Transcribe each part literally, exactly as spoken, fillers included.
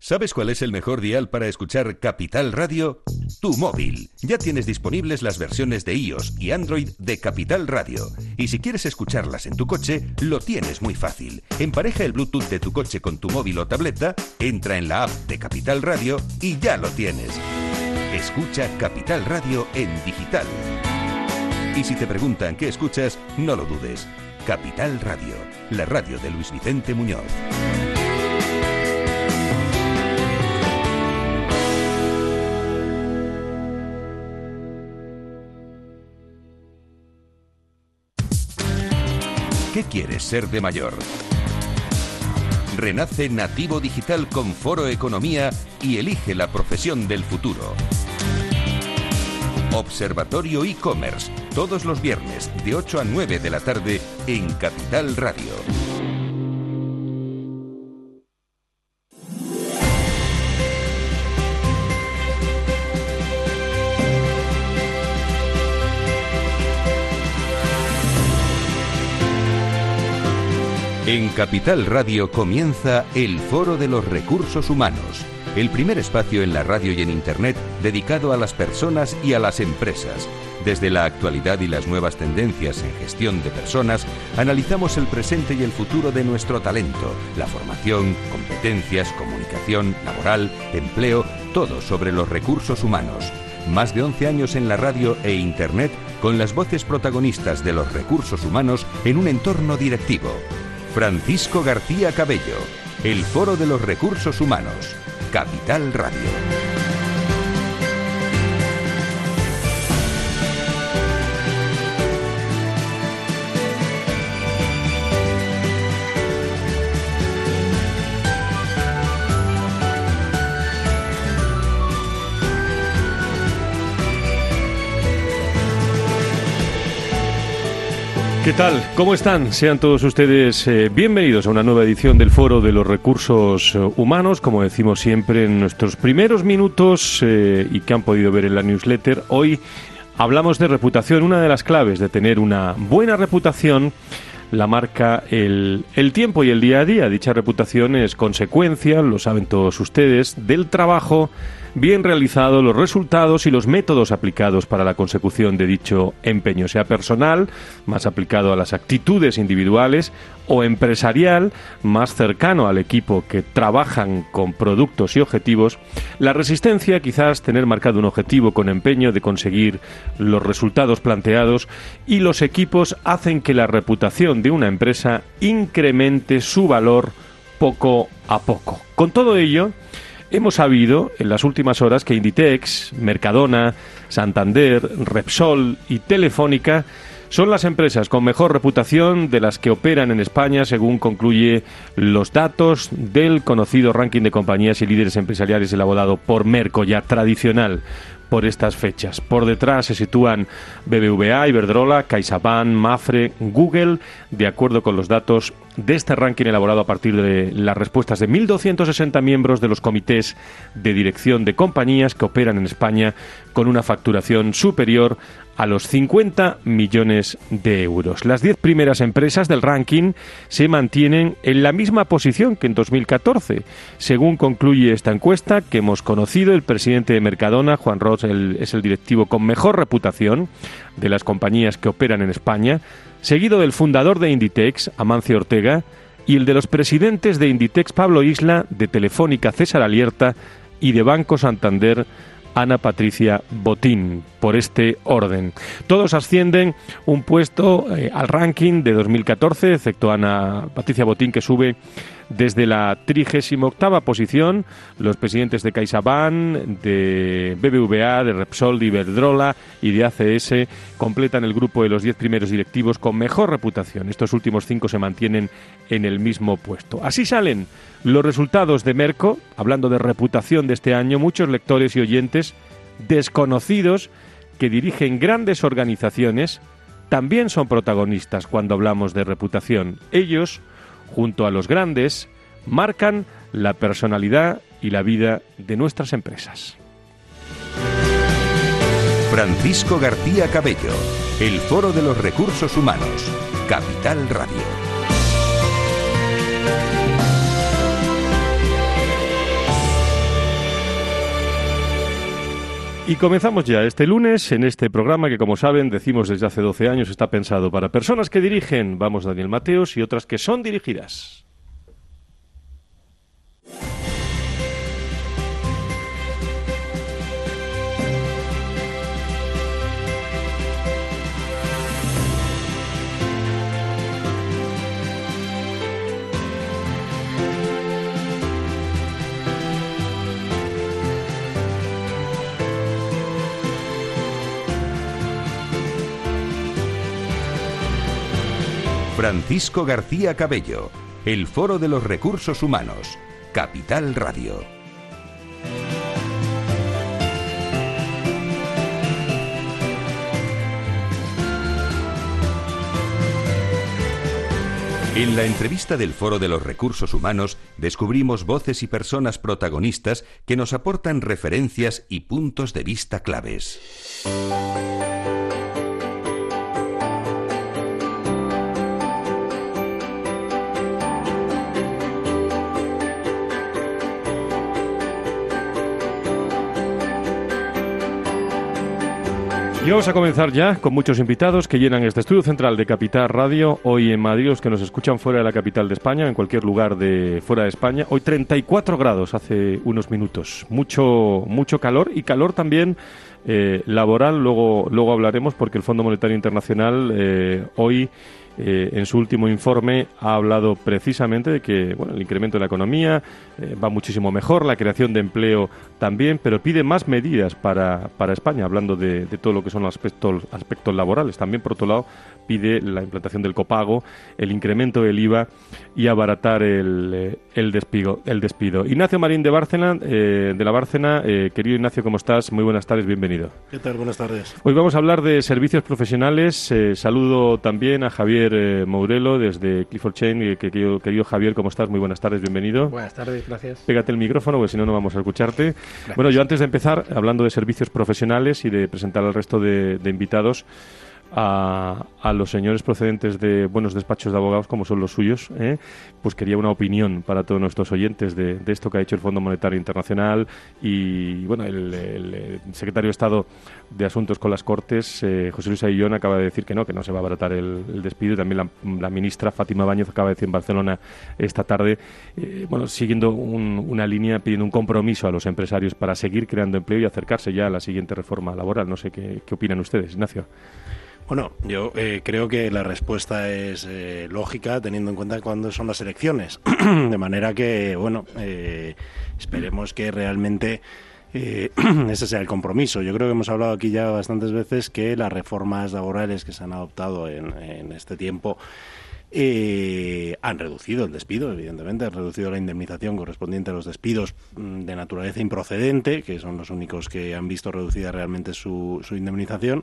¿Sabes cuál es el mejor dial para escuchar Capital Radio? Tu móvil. Ya tienes disponibles las versiones de iOS y Android de Capital Radio. Y si quieres escucharlas en tu coche, lo tienes muy fácil. Empareja el Bluetooth de tu coche con tu móvil o tableta, entra en la app de Capital Radio y ya lo tienes. Escucha Capital Radio en digital. Y si te preguntan qué escuchas, no lo dudes. Capital Radio, la radio de Luis Vicente Muñoz. ¿Qué quieres ser de mayor? Renace Nativo Digital con Foro Economía y elige la profesión del futuro. Observatorio e-commerce, todos los viernes de ocho a nueve de la tarde en Capital Radio. En Capital Radio comienza el Foro de los Recursos Humanos, el primer espacio en la radio y en Internet dedicado a las personas y a las empresas. Desde la actualidad y las nuevas tendencias en gestión de personas, analizamos el presente y el futuro de nuestro talento, la formación, competencias, comunicación, laboral, empleo, todo sobre los recursos humanos. Más de once años en la radio e Internet con las voces protagonistas de los recursos humanos en un entorno directivo. Francisco García Cabello, el Foro de los Recursos Humanos, Capital Radio. ¿Qué tal? ¿Cómo están? Sean todos ustedes eh, bienvenidos a una nueva edición del Foro de los Recursos eh, Humanos, como decimos siempre en nuestros primeros minutos eh, y que han podido ver en la newsletter. Hoy hablamos de reputación. Una de las claves de tener una buena reputación la marca el, el tiempo y el día a día. Dicha reputación es consecuencia, lo saben todos ustedes, del trabajo bien realizado, los resultados y los métodos aplicados para la consecución de dicho empeño, sea personal, más aplicado a las actitudes individuales, o empresarial, más cercano al equipo que trabajan con productos y objetivos. La resistencia, quizás tener marcado un objetivo con empeño de conseguir los resultados planteados, y los equipos hacen que la reputación de una empresa incremente su valor poco a poco. Con todo ello, hemos sabido en las últimas horas que Inditex, Mercadona, Santander, Repsol y Telefónica son las empresas con mejor reputación de las que operan en España, según concluye los datos del conocido ranking de compañías y líderes empresariales elaborado por Merco, ya tradicional por estas fechas. Por detrás se sitúan B B V A, Iberdrola, CaixaBank, Mapfre, Google, de acuerdo con los datos de este ranking elaborado a partir de las respuestas de mil doscientos sesenta miembros de los comités de dirección de compañías que operan en España con una facturación superior a los cincuenta millones de euros. Las diez primeras empresas del ranking se mantienen en la misma posición que en dos mil catorce. Según concluye esta encuesta que hemos conocido, el presidente de Mercadona, Juan Ros, el, es el directivo con mejor reputación de las compañías que operan en España, seguido del fundador de Inditex, Amancio Ortega, y el de los presidentes de Inditex, Pablo Isla, de Telefónica, César Alierta, y de Banco Santander, Ana Patricia Botín, por este orden. Todos ascienden un puesto eh, al ranking de dos mil catorce, excepto Ana Patricia Botín, que sube desde la trigésima octava posición. Los presidentes de CaixaBank, de B B V A, de Repsol, de Iberdrola y de A C S completan el grupo de los diez primeros directivos con mejor reputación. Estos últimos cinco se mantienen en el mismo puesto. Así salen los resultados de Merco, hablando de reputación de este año. Muchos lectores y oyentes desconocidos que dirigen grandes organizaciones también son protagonistas cuando hablamos de reputación. Ellos, junto a los grandes, marcan la personalidad y la vida de nuestras empresas. Francisco García Cabello, el Foro de los Recursos Humanos, Capital Radio. Y comenzamos ya este lunes en este programa que, como saben, decimos desde hace doce años, está pensado para personas que dirigen, vamos Daniel Mateos, y otras que son dirigidas. Francisco García Cabello, el Foro de los Recursos Humanos, Capital Radio. En la entrevista del Foro de los Recursos Humanos descubrimos voces y personas protagonistas que nos aportan referencias y puntos de vista claves. Y vamos a comenzar ya con muchos invitados que llenan este estudio central de Capital Radio. Hoy en Madrid, los que nos escuchan fuera de la capital de España, en cualquier lugar de fuera de España. Hoy treinta y cuatro grados hace unos minutos. Mucho, mucho calor y calor también eh, laboral. Luego, luego hablaremos porque el Fondo Monetario Internacional eh, hoy... Eh, en su último informe ha hablado precisamente de que bueno, el incremento de la economía eh, va muchísimo mejor, la creación de empleo también, pero pide más medidas para, para España, hablando de, de todo lo que son los aspectos, aspectos laborales. También, por otro lado, pide la implantación del copago, el incremento del I V A y abaratar el, eh, el, despido, el despido. Ignacio Marín de Bárcena, eh, de la Bárcena. Eh, querido Ignacio, ¿cómo estás? Muy buenas tardes, bienvenido. ¿Qué tal? Buenas tardes. Hoy vamos a hablar de servicios profesionales. Eh, saludo también a Javier Eh, Mourelo desde Clifford Chain. Eh, querido, querido Javier, ¿cómo estás? Muy buenas tardes, bienvenido. Buenas tardes, gracias. Pégate el micrófono, porque si no, no vamos a escucharte. Gracias. Bueno, yo antes de empezar, hablando de servicios profesionales y de presentar al resto de, de invitados, A, a los señores procedentes de buenos despachos de abogados como son los suyos, ¿eh? Pues quería una opinión para todos nuestros oyentes de, de esto que ha hecho el Fondo Monetario Internacional y bueno, el, el, el secretario de Estado de Asuntos con las Cortes, eh, José Luis Aillón, acaba de decir que no, que no se va a abaratar el, el despido, y también la, la ministra Fátima Báñez acaba de decir en Barcelona esta tarde, eh, bueno, siguiendo un, una línea, pidiendo un compromiso a los empresarios para seguir creando empleo y acercarse ya a la siguiente reforma laboral. No sé qué, qué opinan ustedes, Ignacio. Bueno, yo eh, creo que la respuesta es eh, lógica, teniendo en cuenta cuándo son las elecciones. De manera que, bueno, eh, esperemos que realmente eh, ese sea el compromiso. Yo creo que hemos hablado aquí ya bastantes veces que las reformas laborales que se han adoptado en, en este tiempo Eh, han reducido el despido, evidentemente, han reducido la indemnización correspondiente a los despidos de naturaleza improcedente, que son los únicos que han visto reducida realmente su, su indemnización,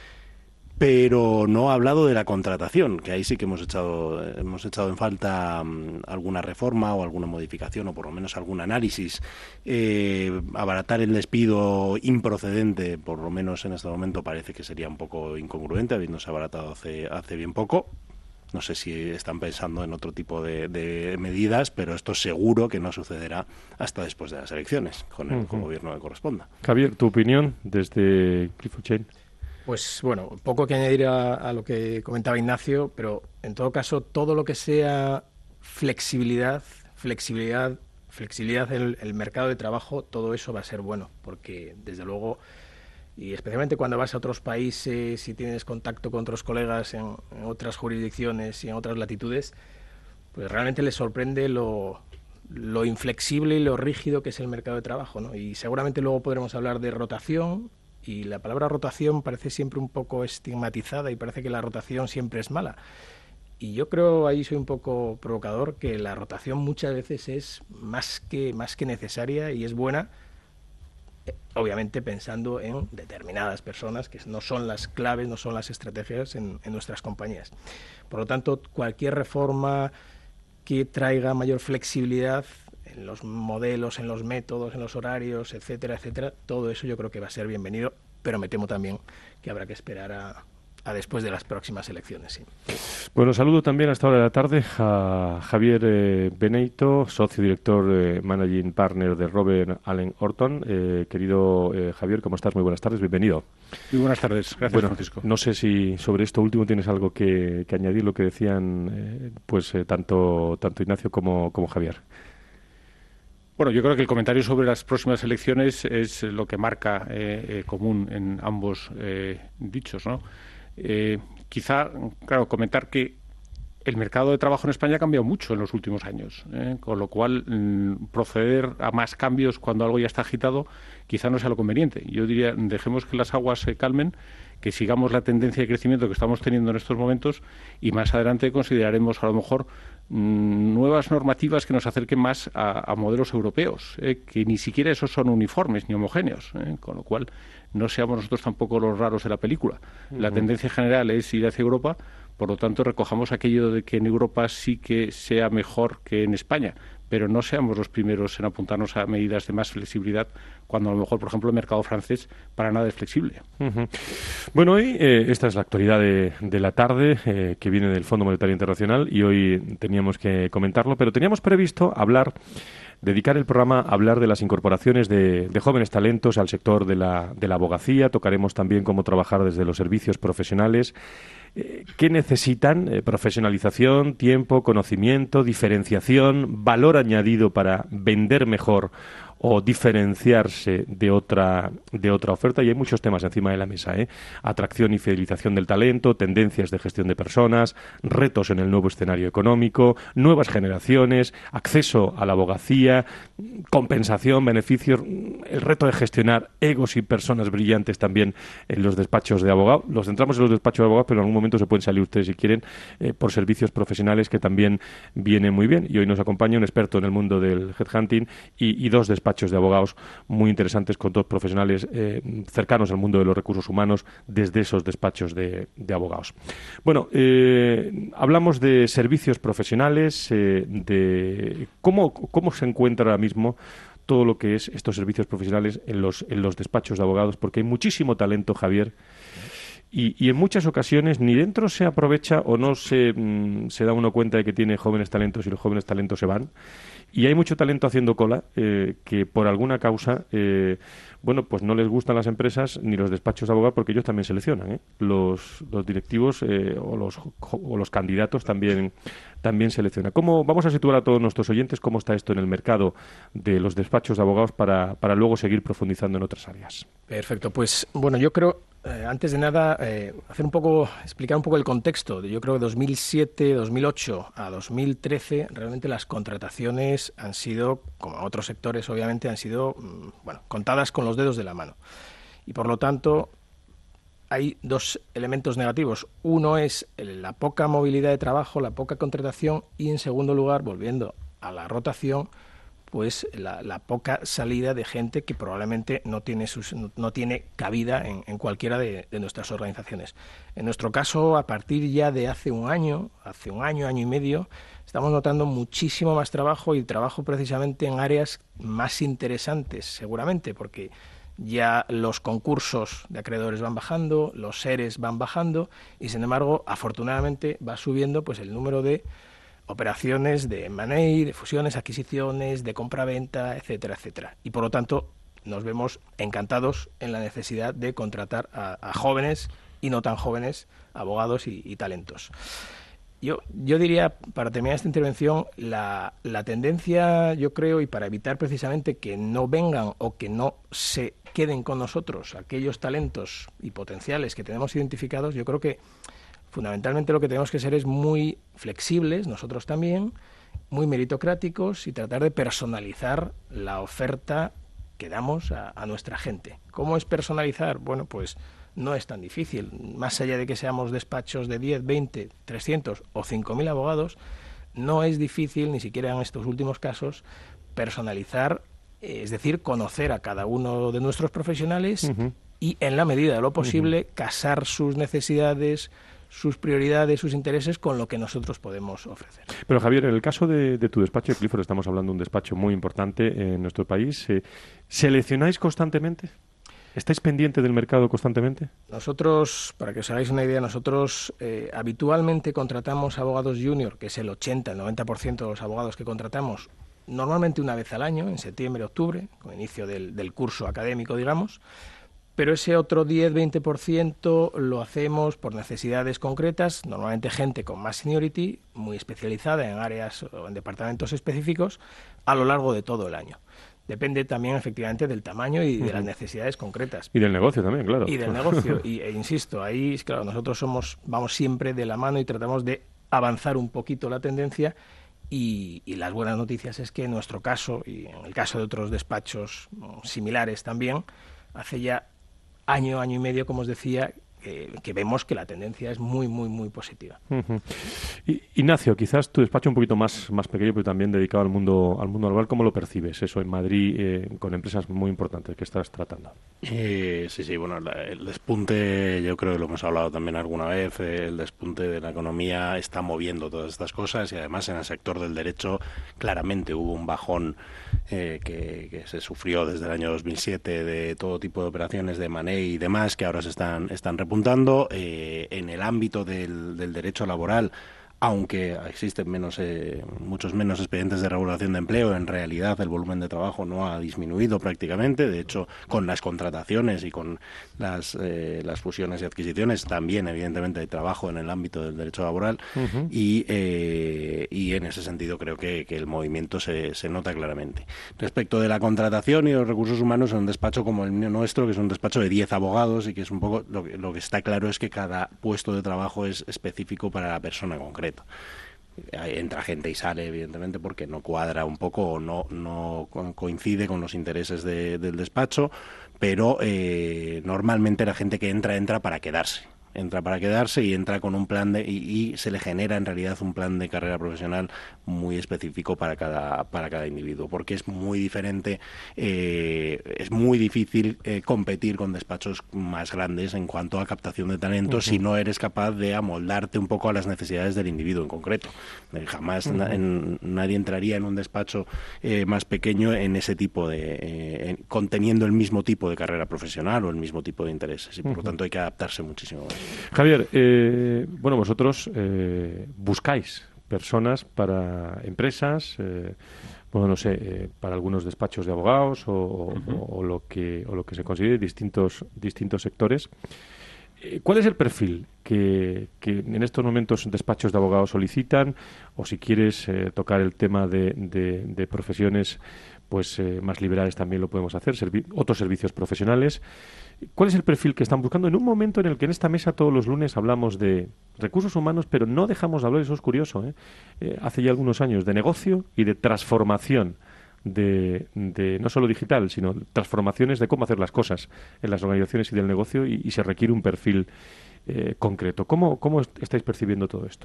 pero no ha hablado de la contratación, que ahí sí que hemos echado, hemos echado en falta um, alguna reforma o alguna modificación, o por lo menos algún análisis. Eh, abaratar el despido improcedente, por lo menos en este momento, parece que sería un poco incongruente, habiéndose abaratado hace, hace bien poco. No sé si están pensando en otro tipo de, de medidas, pero esto seguro que no sucederá hasta después de las elecciones, con el uh-huh. gobierno que corresponda. Javier, ¿tu opinión desde Clifford Chain? Pues bueno, poco que añadir a, a lo que comentaba Ignacio, pero en todo caso, todo lo que sea flexibilidad, flexibilidad, flexibilidad en el, el mercado de trabajo, todo eso va a ser bueno, porque desde luego, y especialmente cuando vas a otros países y tienes contacto con otros colegas en, en otras jurisdicciones y en otras latitudes, pues realmente les sorprende lo, lo inflexible y lo rígido que es el mercado de trabajo, ¿no? Y seguramente luego podremos hablar de rotación, y la palabra rotación parece siempre un poco estigmatizada y parece que la rotación siempre es mala. Y yo creo, ahí soy un poco provocador, que la rotación muchas veces es más que, más que necesaria y es buena, obviamente pensando en determinadas personas que no son las claves, no son las estrategias en, en nuestras compañías. Por lo tanto, cualquier reforma que traiga mayor flexibilidad en los modelos, en los métodos, en los horarios, etcétera, etcétera, todo eso yo creo que va a ser bienvenido, pero me temo también que habrá que esperar a, a después de las próximas elecciones. Sí. Bueno, saludo también a esta hora de la tarde a Javier eh, Beneito, socio director eh, Managing Partner de Robert Allen Horton. Eh, querido eh, Javier, ¿cómo estás? Muy buenas tardes, bienvenido. Muy buenas tardes, gracias, bueno, Francisco. No sé si sobre esto último tienes algo que, que añadir, lo que decían eh, pues eh, tanto, tanto Ignacio como, como Javier. Bueno, yo creo que el comentario sobre las próximas elecciones es lo que marca eh, eh, común en ambos eh, dichos, ¿no? Eh, quizá, claro, comentar que el mercado de trabajo en España ha cambiado mucho en los últimos años, ¿eh? Con lo cual mmm, proceder a más cambios cuando algo ya está agitado quizá no sea lo conveniente. Yo diría, dejemos que las aguas se calmen, que sigamos la tendencia de crecimiento que estamos teniendo en estos momentos y más adelante consideraremos a lo mejor mmm, nuevas normativas que nos acerquen más a, a modelos europeos, ¿eh? Que ni siquiera esos son uniformes ni homogéneos, ¿eh? Con lo cual no seamos nosotros tampoco los raros de la película. Uh-huh. La tendencia general es ir hacia Europa, por lo tanto recojamos aquello de que en Europa sí que sea mejor que en España, pero no seamos los primeros en apuntarnos a medidas de más flexibilidad cuando a lo mejor, por ejemplo, el mercado francés para nada es flexible. Uh-huh. Bueno, hoy eh, esta es la actualidad de, de la tarde eh, que viene del Fondo Monetario Internacional y hoy teníamos que comentarlo, pero teníamos previsto hablar, dedicar el programa a hablar de las incorporaciones de, de jóvenes talentos al sector de la, de la abogacía. Tocaremos también cómo trabajar desde los servicios profesionales. ¿Qué necesitan? Eh, profesionalización, tiempo, conocimiento, diferenciación, valor añadido para vender mejor o diferenciarse de otra de otra oferta, y hay muchos temas encima de la mesa, ¿eh? Atracción y fidelización del talento, tendencias de gestión de personas, retos en el nuevo escenario económico, nuevas generaciones, acceso a la abogacía, compensación, beneficios, el reto de gestionar egos y personas brillantes también en los despachos de abogados. Los centramos en los despachos de abogados, pero en algún momento se pueden salir ustedes, si quieren, eh, por servicios profesionales, que también vienen muy bien. Y hoy nos acompaña un experto en el mundo del headhunting y, y dos despachos de abogados muy interesantes, con dos profesionales eh, cercanos al mundo de los recursos humanos desde esos despachos de, de abogados. Bueno, eh, hablamos de servicios profesionales, eh, de cómo, cómo se encuentra ahora mismo todo lo que es estos servicios profesionales en los, en los despachos de abogados, porque hay muchísimo talento, Javier, y, y en muchas ocasiones ni dentro se aprovecha o no se, mm, se da uno cuenta de que tiene jóvenes talentos y los jóvenes talentos se van. Y hay mucho talento haciendo cola eh, que por alguna causa, eh, bueno, pues no les gustan las empresas ni los despachos de abogados, porque ellos también seleccionan, ¿eh? Los, los directivos eh, o, los, o los candidatos también, también seleccionan. ¿Cómo, vamos a situar a todos nuestros oyentes cómo está esto en el mercado de los despachos de abogados para, para luego seguir profundizando en otras áreas? Perfecto, pues bueno, yo creo... Eh, antes de nada, eh, hacer un poco, explicar un poco el contexto. Yo creo que dos mil siete, dos mil ocho a dos mil trece, realmente las contrataciones han sido, como otros sectores obviamente, han sido, bueno, contadas con los dedos de la mano. Y por lo tanto, hay dos elementos negativos. Uno es la poca movilidad de trabajo, la poca contratación, y en segundo lugar, volviendo a la rotación, pues la, la poca salida de gente que probablemente no tiene sus, no, no tiene cabida en, en cualquiera de, de nuestras organizaciones. En nuestro caso, a partir ya de hace un año, hace un año, año y medio, estamos notando muchísimo más trabajo, y trabajo precisamente en áreas más interesantes, seguramente, porque ya los concursos de acreedores van bajando, los seres van bajando, y sin embargo, afortunadamente, va subiendo pues el número de operaciones de M and A, de fusiones, adquisiciones, de compra-venta, etcétera, etcétera. Y por lo tanto, nos vemos encantados en la necesidad de contratar a, a jóvenes y no tan jóvenes abogados y, y talentos. Yo, yo diría, para terminar esta intervención, la, la tendencia, yo creo, y para evitar precisamente que no vengan o que no se queden con nosotros aquellos talentos y potenciales que tenemos identificados, yo creo que fundamentalmente lo que tenemos que ser es muy flexibles, nosotros también, muy meritocráticos, y tratar de personalizar la oferta que damos a, a nuestra gente. ¿Cómo es personalizar? Bueno, pues no es tan difícil. Más allá de que seamos despachos de diez, veinte, trescientos o cinco mil abogados, no es difícil, ni siquiera en estos últimos casos, personalizar, es decir, conocer a cada uno de nuestros profesionales uh-huh. y, en la medida de lo posible, uh-huh. casar sus necesidades, sus prioridades, sus intereses con lo que nosotros podemos ofrecer. Pero Javier, en el caso de, de tu despacho de Clifford, estamos hablando de un despacho muy importante en nuestro país. Eh, ¿Seleccionáis constantemente? ¿Estáis pendiente del mercado constantemente? Nosotros, para que os hagáis una idea, nosotros eh, habitualmente contratamos abogados junior, que es el ochenta, el noventa por ciento de los abogados que contratamos, normalmente una vez al año, en septiembre, octubre, con inicio del, del curso académico, digamos, pero ese otro diez a veinte por ciento lo hacemos por necesidades concretas, normalmente gente con más seniority, muy especializada en áreas o en departamentos específicos, a lo largo de todo el año. Depende también, efectivamente, del tamaño y de uh-huh. las necesidades concretas. Y del negocio también, claro. Y del negocio. Y, e insisto, ahí, claro, nosotros somos vamos siempre de la mano y tratamos de avanzar un poquito la tendencia. Y, y las buenas noticias es que en nuestro caso, y en el caso de otros despachos similares también, hace ya año, año y medio, como os decía, Eh, que vemos que la tendencia es muy, muy, muy positiva. Uh-huh. Y, Ignacio, quizás tu despacho un poquito más, más pequeño, pero también dedicado al mundo al mundo laboral. ¿Cómo lo percibes eso en Madrid eh, con empresas muy importantes que estás tratando? Eh, sí, sí, bueno, la, el despunte, yo creo que lo hemos hablado también alguna vez, eh, el despunte de la economía está moviendo todas estas cosas y además en el sector del derecho claramente hubo un bajón eh, que, que se sufrió desde el año dos mil siete de todo tipo de operaciones de money y demás que ahora se están, están apuntando eh, en el ámbito del, del derecho laboral, aunque existen menos, eh, muchos menos expedientes de regulación de empleo, en realidad el volumen de trabajo no ha disminuido prácticamente. De hecho, con las contrataciones y con las, eh, las fusiones y adquisiciones también, evidentemente, hay trabajo en el ámbito del derecho laboral uh-huh. y, eh, y en ese sentido creo que, que el movimiento se, se nota claramente. Respecto de la contratación y los recursos humanos, en un despacho como el nuestro, que es un despacho de diez abogados y que es un poco, lo que, lo que está claro es que cada puesto de trabajo es específico para la persona concreta. Entra gente y sale, evidentemente, porque no cuadra un poco o no, no coincide con los intereses de, del despacho, pero eh, normalmente la gente que entra, entra para quedarse. Entra para quedarse y entra con un plan de y, y se le genera en realidad un plan de carrera profesional muy específico para cada para cada individuo, porque es muy diferente, eh, es muy difícil eh, competir con despachos más grandes en cuanto a captación de talentos uh-huh. si no eres capaz de amoldarte un poco a las necesidades del individuo en concreto. Eh, jamás uh-huh. na, en, nadie entraría en un despacho eh, más pequeño en ese tipo de eh, en, conteniendo el mismo tipo de carrera profesional o el mismo tipo de intereses y por uh-huh. lo tanto hay que adaptarse muchísimo más. Javier, eh, bueno, vosotros eh, buscáis personas para empresas, eh, bueno, no sé, eh, para algunos despachos de abogados o, uh-huh. o, o lo que o lo que se considere distintos distintos sectores. Eh, ¿Cuál es el perfil que, que en estos momentos despachos de abogados solicitan? O si quieres eh, tocar el tema de, de, de profesiones pues eh, más liberales también lo podemos hacer, servi- otros servicios profesionales. ¿Cuál es el perfil que están buscando en un momento en el que en esta mesa todos los lunes hablamos de recursos humanos, pero no dejamos de hablar, eso es curioso, ¿eh? Eh, hace ya algunos años, de negocio y de transformación, de, de no solo digital, sino transformaciones de cómo hacer las cosas en las organizaciones y del negocio y, y se requiere un perfil eh, concreto. ¿Cómo, ¿Cómo estáis percibiendo todo esto?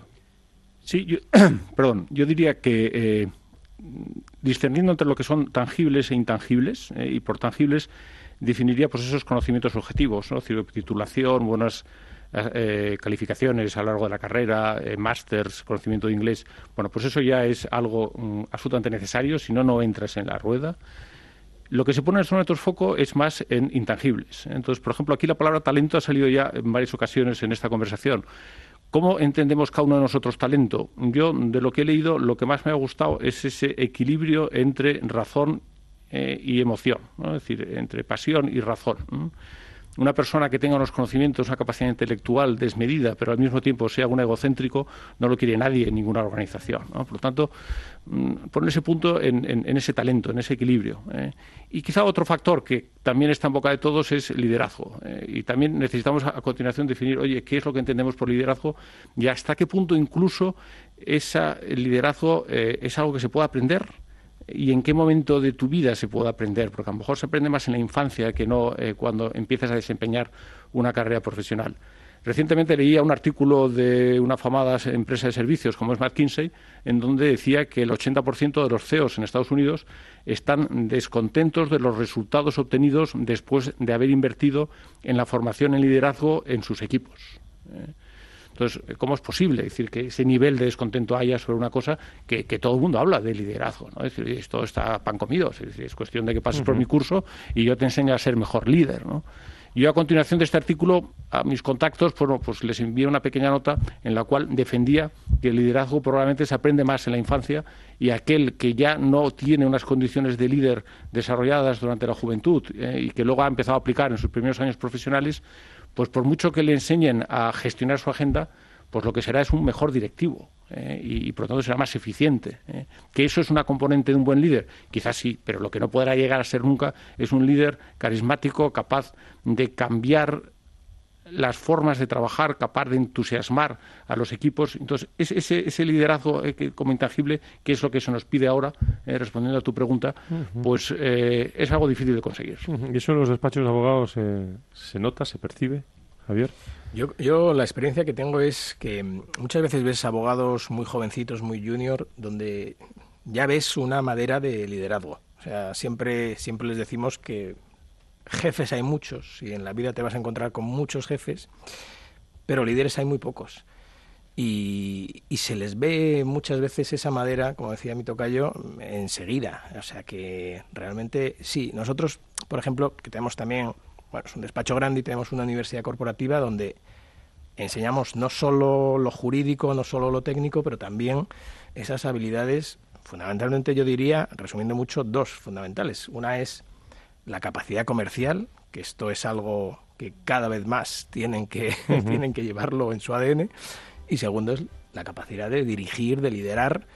Sí, yo, perdón, yo diría que eh, discerniendo entre lo que son tangibles e intangibles, eh, y por tangibles definiría pues esos conocimientos objetivos, ¿no? Titulación, buenas eh, calificaciones a lo largo de la carrera, eh, másters, conocimiento de inglés. Bueno, pues eso ya es algo um, absolutamente necesario, si no, no entras en la rueda. Lo que se pone en nuestro foco es más en intangibles. Entonces, por ejemplo, aquí la palabra talento ha salido ya en varias ocasiones en esta conversación. ¿Cómo entendemos cada uno de nosotros talento? Yo, de lo que he leído, lo que más me ha gustado es ese equilibrio entre razón eh, y emoción, ¿no? Es decir, entre pasión y razón, ¿no? Una persona que tenga unos conocimientos, una capacidad intelectual desmedida, pero al mismo tiempo sea un egocéntrico, no lo quiere nadie en ninguna organización, ¿no? Por lo tanto, poner ese punto en, en, en ese talento, en ese equilibrio. ¿eh? Y quizá otro factor que también está en boca de todos es liderazgo. ¿eh? Y también necesitamos a, a continuación definir, oye, ¿qué es lo que entendemos por liderazgo? Y hasta qué punto incluso esa, el liderazgo eh, es algo que se puede aprender. ¿Y en qué momento de tu vida se puede aprender? Porque a lo mejor se aprende más en la infancia que no eh, cuando empiezas a desempeñar una carrera profesional. Recientemente leía un artículo de una afamada empresa de servicios como es McKinsey, en donde decía que el ochenta por ciento de los C E Os en Estados Unidos están descontentos de los resultados obtenidos después de haber invertido en la formación en liderazgo en sus equipos. ¿eh? Entonces, ¿cómo es posible? Es decir, que ese nivel de descontento haya sobre una cosa que, que todo el mundo habla de liderazgo, ¿no? Es decir, esto está pan comido, es, decir, es cuestión de que pases uh-huh. por mi curso y yo te enseño a ser mejor líder, ¿no? Yo, a continuación de este artículo, a mis contactos, bueno, pues les envié una pequeña nota en la cual defendía que el liderazgo probablemente se aprende más en la infancia y aquel que ya no tiene unas condiciones de líder desarrolladas durante la juventud eh, y que luego ha empezado a aplicar en sus primeros años profesionales, pues por mucho que le enseñen a gestionar su agenda, pues lo que será es un mejor directivo eh, y, y por lo tanto será más eficiente. Eh. ¿Que eso es una componente de un buen líder? Quizás sí, pero lo que no podrá llegar a ser nunca es un líder carismático, capaz de cambiar las formas de trabajar, capaz de entusiasmar a los equipos. Entonces, ese, ese liderazgo eh, que, como intangible, que es lo que se nos pide ahora, eh, respondiendo a tu pregunta, uh-huh. pues eh, es algo difícil de conseguir. Uh-huh. ¿Y eso en los despachos de abogados eh, se nota, se percibe, Javier? Yo, yo la experiencia que tengo es que muchas veces ves abogados muy jovencitos, muy junior, donde ya ves una madera de liderazgo. O sea, siempre, siempre les decimos que jefes hay muchos y en la vida te vas a encontrar con muchos jefes, pero líderes hay muy pocos. Y, y se les ve muchas veces esa madera, como decía mi tocayo, enseguida. O sea que realmente sí. Nosotros, por ejemplo, que tenemos también... Bueno, es un despacho grande y tenemos una universidad corporativa donde enseñamos no solo lo jurídico, no solo lo técnico, pero también esas habilidades, fundamentalmente yo diría, resumiendo mucho, dos fundamentales. Una es la capacidad comercial, que esto es algo que cada vez más tienen que, uh-huh. tienen que llevarlo en su A D N. Y segundo es la capacidad de dirigir, de liderar,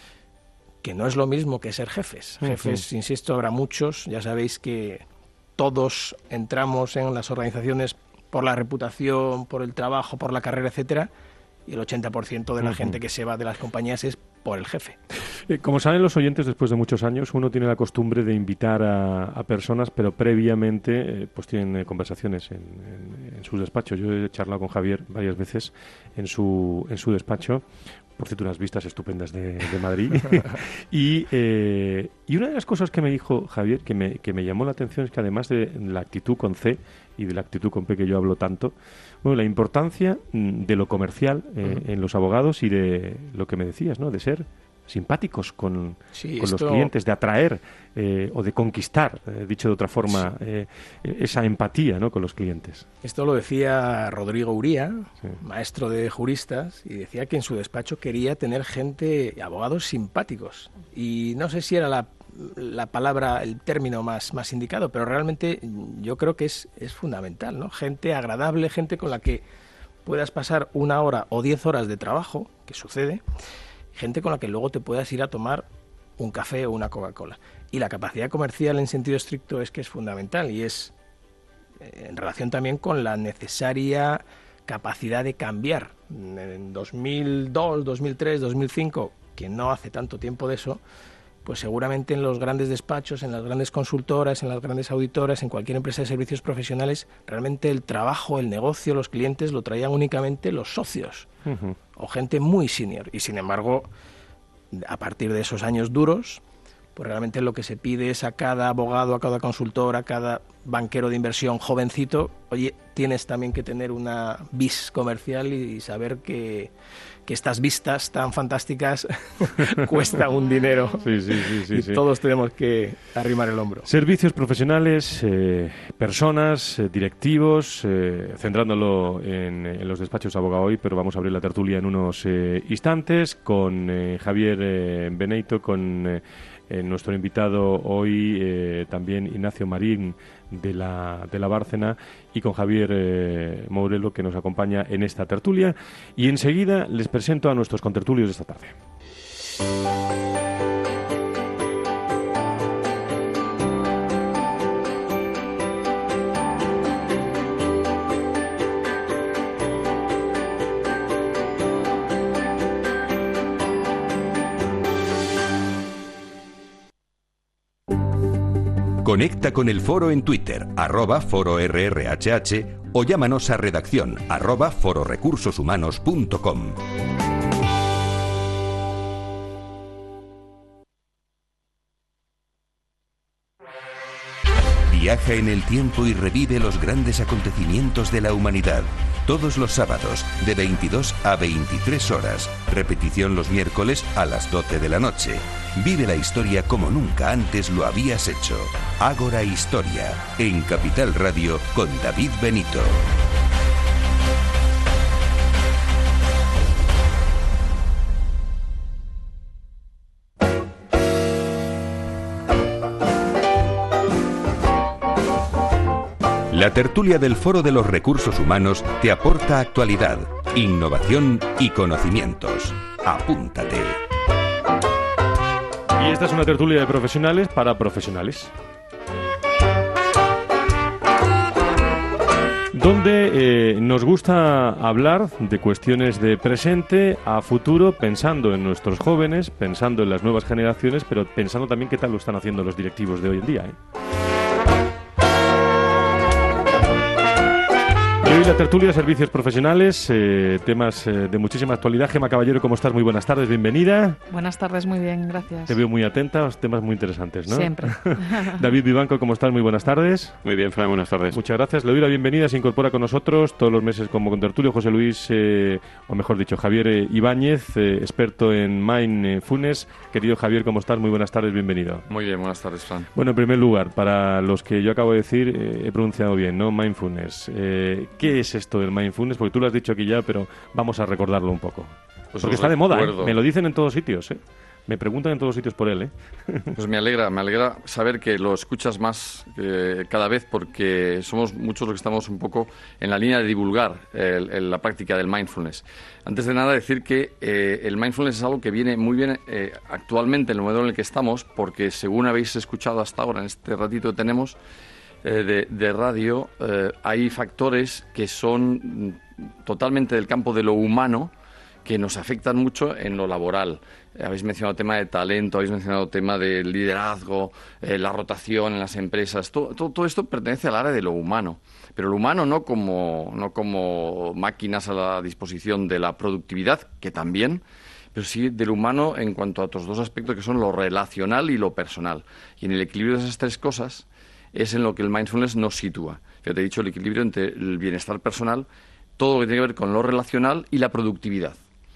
que no es lo mismo que ser jefes. Uh-huh. Jefes, insisto, habrá muchos, ya sabéis que todos entramos en las organizaciones por la reputación, por el trabajo, por la carrera, etcétera, y el ochenta por ciento de la uh-huh. gente que se va de las compañías es por el jefe. Eh, como saben los oyentes, después de muchos años, uno tiene la costumbre de invitar a, a personas, pero previamente eh, pues tienen eh, conversaciones en, en, en sus despachos. Yo he charlado con Javier varias veces en su, en su despacho. Por cierto, unas vistas estupendas de, de Madrid. y, eh, y una de las cosas que me dijo Javier, que me, que me llamó la atención, es que además de la actitud con C y de la actitud con P que yo hablo tanto, bueno, la importancia de lo comercial eh, uh-huh. en los abogados y de lo que me decías, ¿no? De ser simpáticos con, sí, con esto... los clientes, de atraer eh, o de conquistar, eh, dicho de otra forma, sí. eh, esa empatía, ¿no? Con los clientes. Esto lo decía Rodrigo Uría, sí. maestro de juristas, y decía que en su despacho quería tener gente, abogados simpáticos. Y no sé si era la, la palabra, el término más, más indicado, pero realmente yo creo que es, es fundamental, ¿no? Gente agradable, gente con la que puedas pasar una hora o diez horas de trabajo, que sucede, gente con la que luego te puedas ir a tomar un café o una Coca-Cola. Y la capacidad comercial en sentido estricto es que es fundamental y es eh, en relación también con la necesaria capacidad de cambiar. En dos mil dos, dos mil tres, dos mil cinco, que no hace tanto tiempo de eso, pues seguramente en los grandes despachos, en las grandes consultoras, en las grandes auditoras, en cualquier empresa de servicios profesionales, realmente el trabajo, el negocio, los clientes lo traían únicamente los socios uh-huh. o gente muy senior. Y sin embargo, a partir de esos años duros, pues realmente lo que se pide es a cada abogado, a cada consultor, a cada banquero de inversión jovencito, oye, tienes también que tener una vis comercial y saber que, que estas vistas tan fantásticas cuestan un dinero sí, sí, sí, sí, y sí. todos tenemos que arrimar el hombro. Servicios profesionales, eh, personas, eh, directivos, eh, centrándolo en, en los despachos de abogado hoy, pero vamos a abrir la tertulia en unos eh, instantes con eh, Javier eh, Beneito, con eh, eh, nuestro invitado hoy eh, también Ignacio Marín de la, de la Bárcena y con Javier eh, Mourelo, que nos acompaña en esta tertulia. Y enseguida les presento a nuestros contertulios de esta tarde. Conecta con el foro en Twitter, arroba foro R R H H, o llámanos a redacción, arroba fororecursoshumanos punto com. Viaja en el tiempo y revive los grandes acontecimientos de la humanidad. Todos los sábados, de veintidós a veintitrés horas. Repetición los miércoles a las doce de la noche. Vive la historia como nunca antes lo habías hecho. Ágora Historia, en Capital Radio, con David Benito. La tertulia del Foro de los Recursos Humanos te aporta actualidad, innovación y conocimientos. Apúntate. Y esta es una tertulia de profesionales para profesionales, donde eh, nos gusta hablar de cuestiones de presente a futuro, pensando en nuestros jóvenes, pensando en las nuevas generaciones, pero pensando también qué tal lo están haciendo los directivos de hoy en día, ¿eh? Hoy la tertulia de servicios profesionales, eh, temas eh, de muchísima actualidad. Gemma Caballero, ¿cómo estás? Muy buenas tardes, bienvenida. Buenas tardes, muy bien, gracias. Te veo muy atenta, temas muy interesantes, ¿no? Siempre. David Vivanco, ¿cómo estás? Muy buenas tardes. Muy bien, Fran, buenas tardes. Muchas gracias. Le doy la bienvenida, se incorpora con nosotros todos los meses como contertulio José Luis, eh, o mejor dicho, Javier eh, Ibáñez, eh, experto en Mindfulness. Querido Javier, ¿cómo estás? Muy buenas tardes, bienvenido. Muy bien, buenas tardes, Fran. Bueno, en primer lugar, para los que yo acabo de decir, eh, he pronunciado bien, ¿no? Mindfulness. Eh, ¿Qué es esto del Mindfulness? Porque tú lo has dicho aquí ya, pero vamos a recordarlo un poco. Pues porque está de moda, ¿eh? Me lo dicen en todos sitios, ¿eh? Me preguntan en todos sitios por él, ¿eh? Pues me alegra, me alegra saber que lo escuchas más eh, cada vez, porque somos muchos los que estamos un poco en la línea de divulgar el, el, la práctica del mindfulness. Antes de nada, decir que eh, el mindfulness es algo que viene muy bien eh, actualmente en el modelo en el que estamos, porque según habéis escuchado hasta ahora, en este ratito que tenemos eh, de, de radio, eh, hay factores que son totalmente del campo de lo humano, que nos afectan mucho en lo laboral. Eh, habéis mencionado el tema de talento, habéis mencionado el tema del liderazgo, eh, la rotación en las empresas. Todo, todo, todo esto pertenece al área de lo humano. Pero lo humano no como, no como máquinas a la disposición de la productividad, que también, pero sí del humano en cuanto a otros dos aspectos que son lo relacional y lo personal. Y en el equilibrio de esas tres cosas es en lo que el mindfulness nos sitúa. Yo te he dicho el equilibrio entre el bienestar personal, todo lo que tiene que ver con lo relacional y la productividad.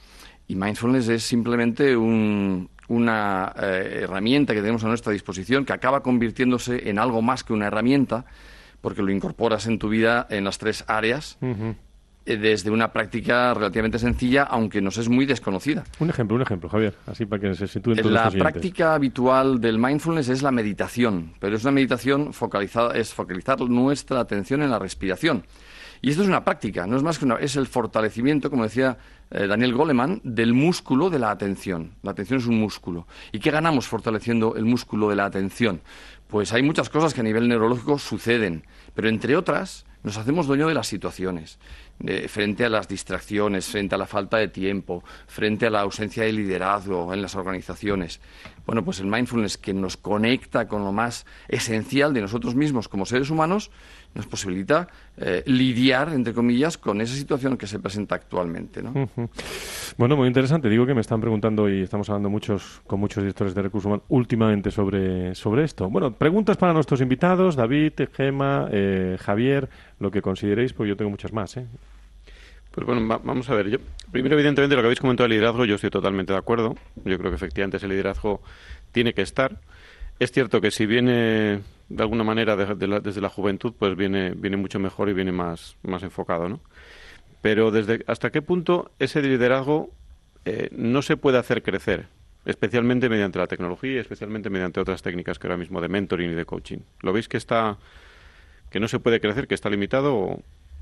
Y mindfulness es simplemente un, una eh, herramienta que tenemos a nuestra disposición que acaba convirtiéndose en algo más que una herramienta, porque lo incorporas en tu vida en las tres áreas, uh-huh. eh, desde una práctica relativamente sencilla, aunque nos es muy desconocida. Un ejemplo, un ejemplo, Javier, así para que se sitúen todos los La oyentes. práctica habitual del mindfulness es la meditación, pero es una meditación focalizada, es focalizar nuestra atención en la respiración. Y esto es una práctica, no es más que una, es el fortalecimiento, como decía eh, Daniel Goleman, del músculo de la atención. La atención es un músculo. ¿Y qué ganamos fortaleciendo el músculo de la atención? Pues hay muchas cosas que a nivel neurológico suceden, pero entre otras nos hacemos dueño de las situaciones, de, frente a las distracciones, frente a la falta de tiempo, frente a la ausencia de liderazgo en las organizaciones. Bueno, pues el mindfulness, que nos conecta con lo más esencial de nosotros mismos como seres humanos, nos posibilita eh, lidiar, entre comillas, con esa situación que se presenta actualmente, ¿no? Uh-huh. Bueno, muy interesante. Digo que me están preguntando, y estamos hablando muchos con muchos directores de recursos humanos últimamente sobre, sobre esto. Bueno, preguntas para nuestros invitados, David, Gemma, eh, Javier, lo que consideréis, porque yo tengo muchas más, ¿eh? Pues bueno, va, vamos a ver. Yo, primero, evidentemente, lo que habéis comentado del liderazgo, yo estoy totalmente de acuerdo. Yo creo que efectivamente ese liderazgo tiene que estar. Es cierto que si viene de alguna manera de, de la, desde la juventud, pues viene, viene mucho mejor y viene más, más enfocado, ¿no? Pero desde hasta qué punto ese liderazgo eh, no se puede hacer crecer, especialmente mediante la tecnología, especialmente mediante otras técnicas que ahora mismo de mentoring y de coaching. ¿Lo veis que está que no se puede crecer, que está limitado? O...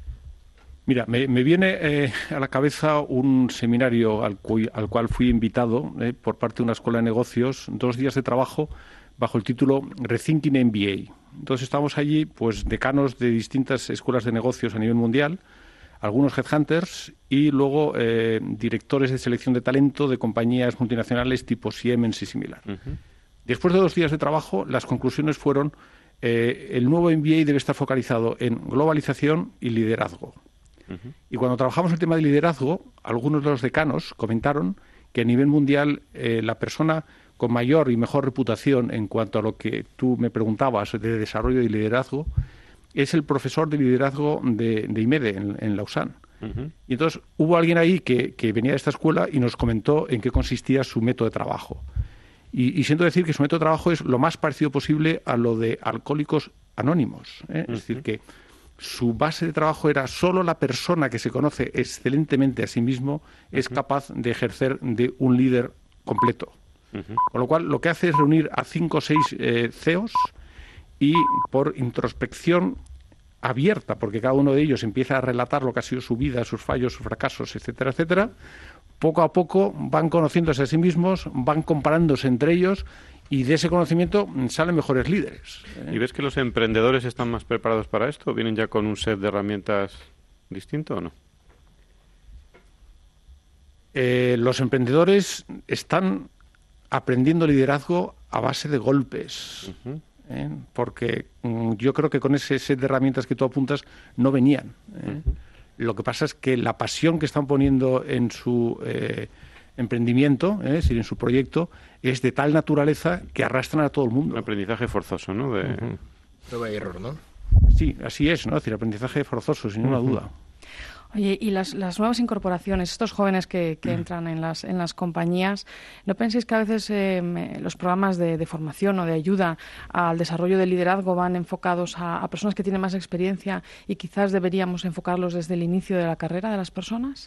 Mira, me, me viene eh, a la cabeza un seminario al, cu al cual fui invitado eh, por parte de una escuela de negocios, dos días de trabajo bajo el título Rethinking M B A. Entonces estábamos allí, pues decanos de distintas escuelas de negocios a nivel mundial, algunos headhunters y luego eh, directores de selección de talento de compañías multinacionales tipo Siemens y similar. Uh-huh. Después de dos días de trabajo, las conclusiones fueron eh, el nuevo M B A debe estar focalizado en globalización y liderazgo. Uh-huh. Y cuando trabajamos el tema de liderazgo, algunos de los decanos comentaron que a nivel mundial eh, la persona con mayor y mejor reputación en cuanto a lo que tú me preguntabas de desarrollo y liderazgo es el profesor de liderazgo de, de IMEDE en, en Lausanne. Uh-huh. Y entonces hubo alguien ahí que, que venía de esta escuela y nos comentó en qué consistía su método de trabajo. Y, y siento decir que su método de trabajo es lo más parecido posible a lo de Alcohólicos Anónimos. ¿eh? Uh-huh. Es decir, que su base de trabajo era solo la persona que se conoce excelentemente a sí mismo uh-huh. es capaz de ejercer de un líder completo. Uh-huh. Con lo cual, lo que hace es reunir a cinco o seis eh, C E Os y por introspección abierta, porque cada uno de ellos empieza a relatar lo que ha sido su vida, sus fallos, sus fracasos, etcétera, etcétera, poco a poco van conociéndose a sí mismos, van comparándose entre ellos y de ese conocimiento salen mejores líderes. ¿eh? ¿Y ves que los emprendedores están más preparados para esto? ¿Vienen ya con un set de herramientas distinto o no? Eh, los emprendedores están aprendiendo liderazgo a base de golpes. Uh-huh. ¿eh? Porque mm, yo creo que con ese set de herramientas que tú apuntas no venían. ¿eh? Uh-huh. Lo que pasa es que la pasión que están poniendo en su eh, emprendimiento, ¿eh? es decir, en su proyecto, es de tal naturaleza que arrastran a todo el mundo. Un aprendizaje forzoso, ¿no? De... Uh-huh. Prueba y error, ¿no? Sí, así es, ¿no? Es decir, aprendizaje forzoso, sin ninguna uh-huh. duda. Oye, y las, las nuevas incorporaciones, estos jóvenes que, que entran en las, en las compañías, ¿no penséis que a veces eh, los programas de, de formación o de ayuda al desarrollo del liderazgo van enfocados a, a personas que tienen más experiencia y quizás deberíamos enfocarlos desde el inicio de la carrera de las personas?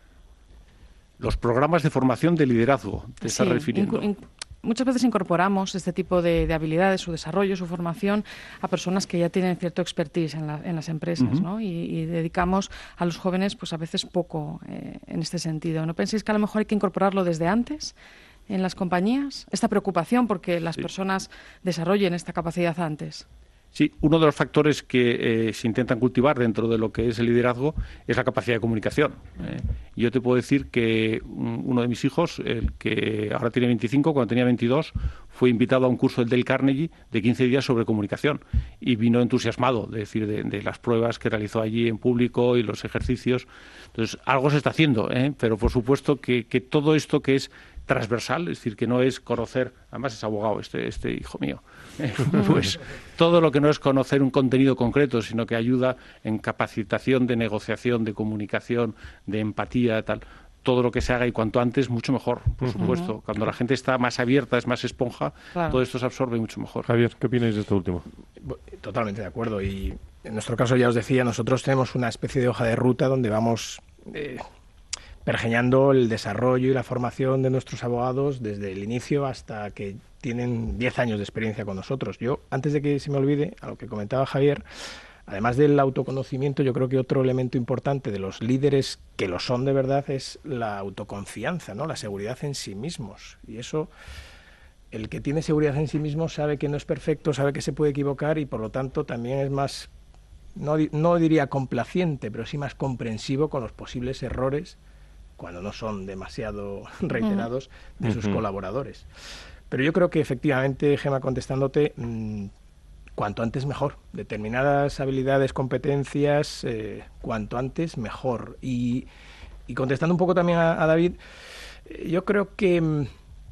Los programas de formación de liderazgo, ¿te sí, estás refiriendo? Incu- inc- Muchas veces incorporamos este tipo de, de habilidades, su desarrollo, su formación, a personas que ya tienen cierto expertise en, la, en las empresas, uh-huh. ¿no? Y, y dedicamos a los jóvenes, pues a veces poco eh, en este sentido. ¿No pensáis que a lo mejor hay que incorporarlo desde antes en las compañías? Esta preocupación porque las sí. personas desarrollen esta capacidad antes. Sí, uno de los factores que eh, se intentan cultivar dentro de lo que es el liderazgo es la capacidad de comunicación. ¿eh? Yo te puedo decir que uno de mis hijos, el que ahora tiene veinticinco, cuando tenía veintidós, fue invitado a un curso del Dale Carnegie de quince días sobre comunicación y vino entusiasmado, es decir, de, de las pruebas que realizó allí en público y los ejercicios. Entonces, algo se está haciendo, ¿eh? pero por supuesto que, que todo esto que es transversal, es decir, que no es conocer, además es abogado este, este hijo mío, pues todo lo que no es conocer un contenido concreto, sino que ayuda en capacitación de negociación, de comunicación, de empatía, tal, todo lo que se haga y cuanto antes, mucho mejor, por uh-huh. supuesto. Cuando la gente está más abierta, es más esponja, claro. todo esto se absorbe mucho mejor. Javier, ¿qué opináis de esto último? Totalmente de acuerdo. Y en nuestro caso, ya os decía, nosotros tenemos una especie de hoja de ruta donde vamos eh, pergeñando el desarrollo y la formación de nuestros abogados desde el inicio hasta que tienen diez años de experiencia con nosotros. Yo, antes de que se me olvide, a lo que comentaba Javier, además del autoconocimiento, yo creo que otro elemento importante de los líderes que lo son de verdad es la autoconfianza, ¿no? La seguridad en sí mismos. Y eso, el que tiene seguridad en sí mismo sabe que no es perfecto, sabe que se puede equivocar y por lo tanto también es más, no, no diría complaciente, pero sí más comprensivo con los posibles errores, cuando no son demasiado reiterados, de sus uh-huh. colaboradores. Pero yo creo que efectivamente, Gemma, contestándote, mmm, cuanto antes mejor. Determinadas habilidades, competencias, eh, cuanto antes mejor. Y, y contestando un poco también a, a David, eh, yo creo que mmm,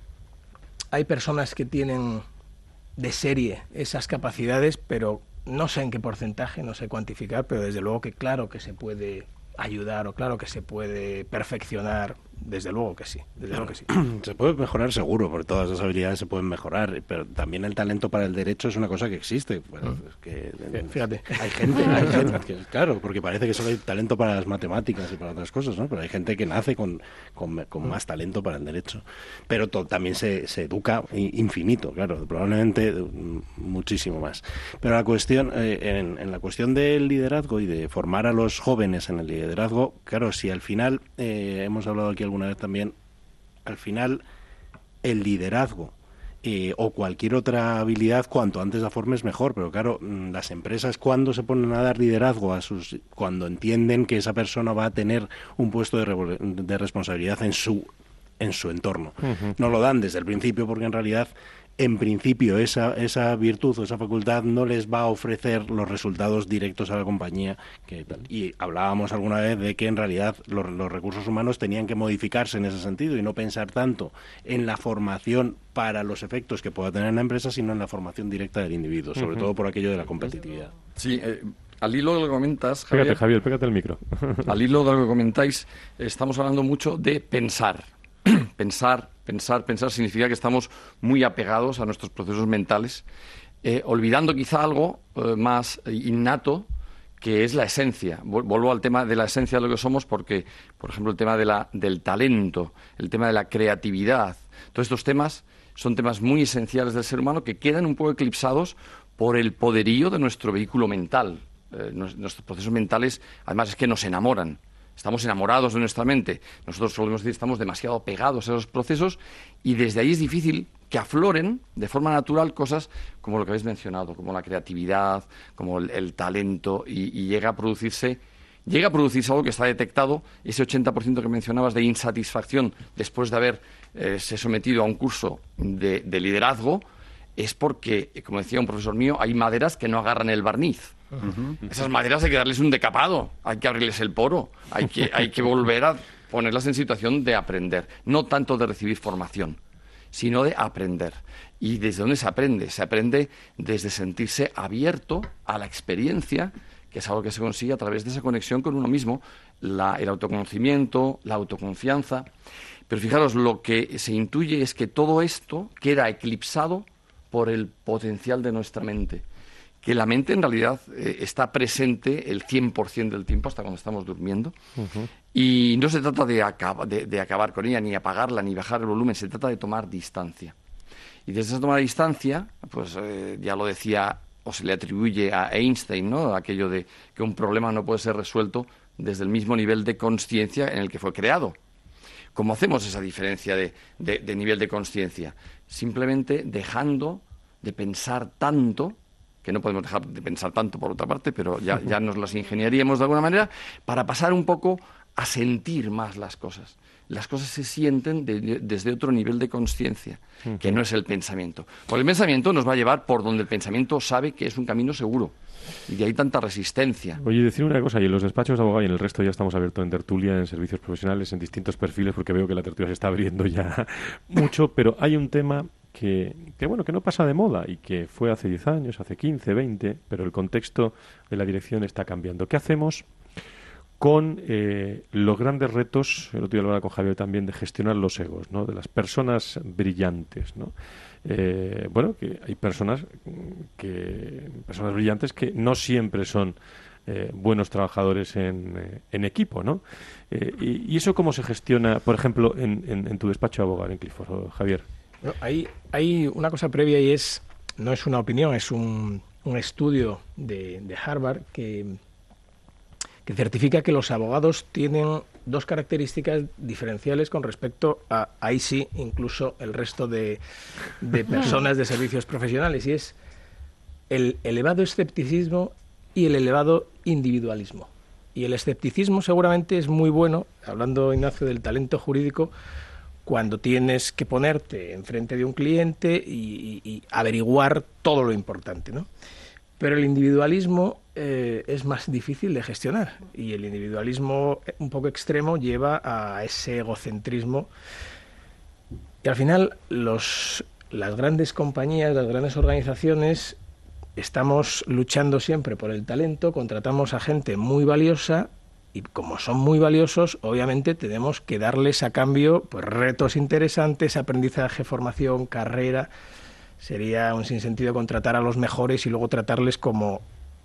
hay personas que tienen de serie esas capacidades, pero no sé en qué porcentaje, no sé cuantificar, pero desde luego que claro que se puede ayudar o claro que se puede perfeccionar, desde luego que sí, desde luego que sí. Se puede mejorar seguro, porque todas las habilidades se pueden mejorar, pero también el talento para el derecho es una cosa que existe. Bueno, mm. es que, fíjate, hay gente, hay gente que, claro, porque parece que solo hay talento para las matemáticas y para otras cosas, ¿no? Pero hay gente que nace con, con, con mm. más talento para el derecho. Pero to, también se, se educa infinito, claro, probablemente muchísimo más. Pero la cuestión, eh, en, en la cuestión del liderazgo y de formar a los jóvenes en el liderazgo, claro, si al final, eh, hemos hablado aquí alguna vez también, al final el liderazgo eh, o cualquier otra habilidad, cuanto antes la formes mejor, pero claro, las empresas cuando se ponen a dar liderazgo a sus, cuando entienden que esa persona va a tener un puesto de, re, de responsabilidad en su en su entorno. Uh-huh. No lo dan desde el principio porque en realidad en principio esa, esa virtud o esa facultad no les va a ofrecer los resultados directos a la compañía. Que, y hablábamos alguna vez de que en realidad los, los recursos humanos tenían que modificarse en ese sentido y no pensar tanto en la formación para los efectos que pueda tener en la empresa, sino en la formación directa del individuo, sobre uh-huh. todo por aquello de la competitividad. Sí, eh, al hilo de lo que comentas, Javier... Pégate, Javier, pégate el micro. Al hilo de lo que comentáis, estamos hablando mucho de pensar. Pensar, pensar, pensar significa que estamos muy apegados a nuestros procesos mentales, eh, olvidando quizá algo eh, más innato, que es la esencia. Vuelvo al tema de la esencia de lo que somos porque, por ejemplo, el tema de la, del talento, el tema de la creatividad, todos estos temas son temas muy esenciales del ser humano que quedan un poco eclipsados por el poderío de nuestro vehículo mental. Eh, nuestros procesos mentales, además, es que nos enamoran. Estamos enamorados de nuestra mente. Nosotros solemos decir que estamos demasiado pegados a esos procesos y desde ahí es difícil que afloren de forma natural cosas como lo que habéis mencionado, como la creatividad, como el, el talento y, y llega a producirse llega a producirse algo que está detectado, ese ochenta por ciento que mencionabas de insatisfacción después de haber eh, se sometido a un curso de, de liderazgo, es porque, como decía un profesor mío, hay maderas que no agarran el barniz. Uh-huh. Esas maderas hay que darles un decapado, hay que abrirles el poro, hay que, hay que volver a ponerlas en situación de aprender, no tanto de recibir formación, sino de aprender. ¿Y desde dónde se aprende? Se aprende desde sentirse abierto a la experiencia, que es algo que se consigue a través de esa conexión con uno mismo, la, el autoconocimiento, la autoconfianza. Pero fijaros, lo que se intuye es que todo esto queda eclipsado por el potencial de nuestra mente. Que la mente en realidad eh, está presente el cien por ciento del tiempo hasta cuando estamos durmiendo. Uh-huh. Y no se trata de, acaba, de, de acabar con ella, ni apagarla, ni bajar el volumen, se trata de tomar distancia. Y desde esa toma de distancia, pues eh, ya lo decía, o se le atribuye a Einstein, ¿no? Aquello de que un problema no puede ser resuelto desde el mismo nivel de consciencia en el que fue creado. ¿Cómo hacemos esa diferencia de, de, de nivel de consciencia? Simplemente dejando de pensar tanto, que no podemos dejar de pensar tanto por otra parte, pero ya, ya nos las ingeniaríamos de alguna manera, para pasar un poco a sentir más las cosas. Las cosas se sienten de, desde otro nivel de consciencia, uh-huh. que no es el pensamiento. Porque el pensamiento nos va a llevar por donde el pensamiento sabe que es un camino seguro. Y de ahí tanta resistencia. Oye, decir una cosa, y en los despachos de abogados y en el resto ya estamos abiertos en tertulia, en servicios profesionales, en distintos perfiles, porque veo que la tertulia se está abriendo ya mucho, pero hay un tema que, que bueno, que no pasa de moda y que fue hace diez años, hace quince, veinte, pero el contexto de la dirección está cambiando. ¿Qué hacemos con eh, los grandes retos, el otro día lo hablaba con Javier también, de gestionar los egos, ¿no? De las personas brillantes, ¿no? Eh, bueno, que hay personas que personas brillantes que no siempre son eh, buenos trabajadores en, eh, en equipo, ¿no? Eh, y, ¿Y eso cómo se gestiona, por ejemplo, en, en, en tu despacho de abogado en Clifford, Javier? Bueno, hay, hay una cosa previa y es, no es una opinión, es un, un estudio de, de Harvard que... que certifica que los abogados tienen dos características diferenciales con respecto a, ahí sí, incluso el resto de, de personas de servicios profesionales, y es el elevado escepticismo y el elevado individualismo. Y el escepticismo seguramente es muy bueno, hablando, Ignacio, del talento jurídico, cuando tienes que ponerte enfrente de un cliente y, y, y averiguar todo lo importante, ¿no? Pero el individualismo eh, es más difícil de gestionar y el individualismo un poco extremo lleva a ese egocentrismo. Y al final los, las grandes compañías, las grandes organizaciones, estamos luchando siempre por el talento, contratamos a gente muy valiosa y como son muy valiosos, obviamente tenemos que darles a cambio pues, retos interesantes, aprendizaje, formación, carrera. Sería un sinsentido contratar a los mejores y luego tratarles como,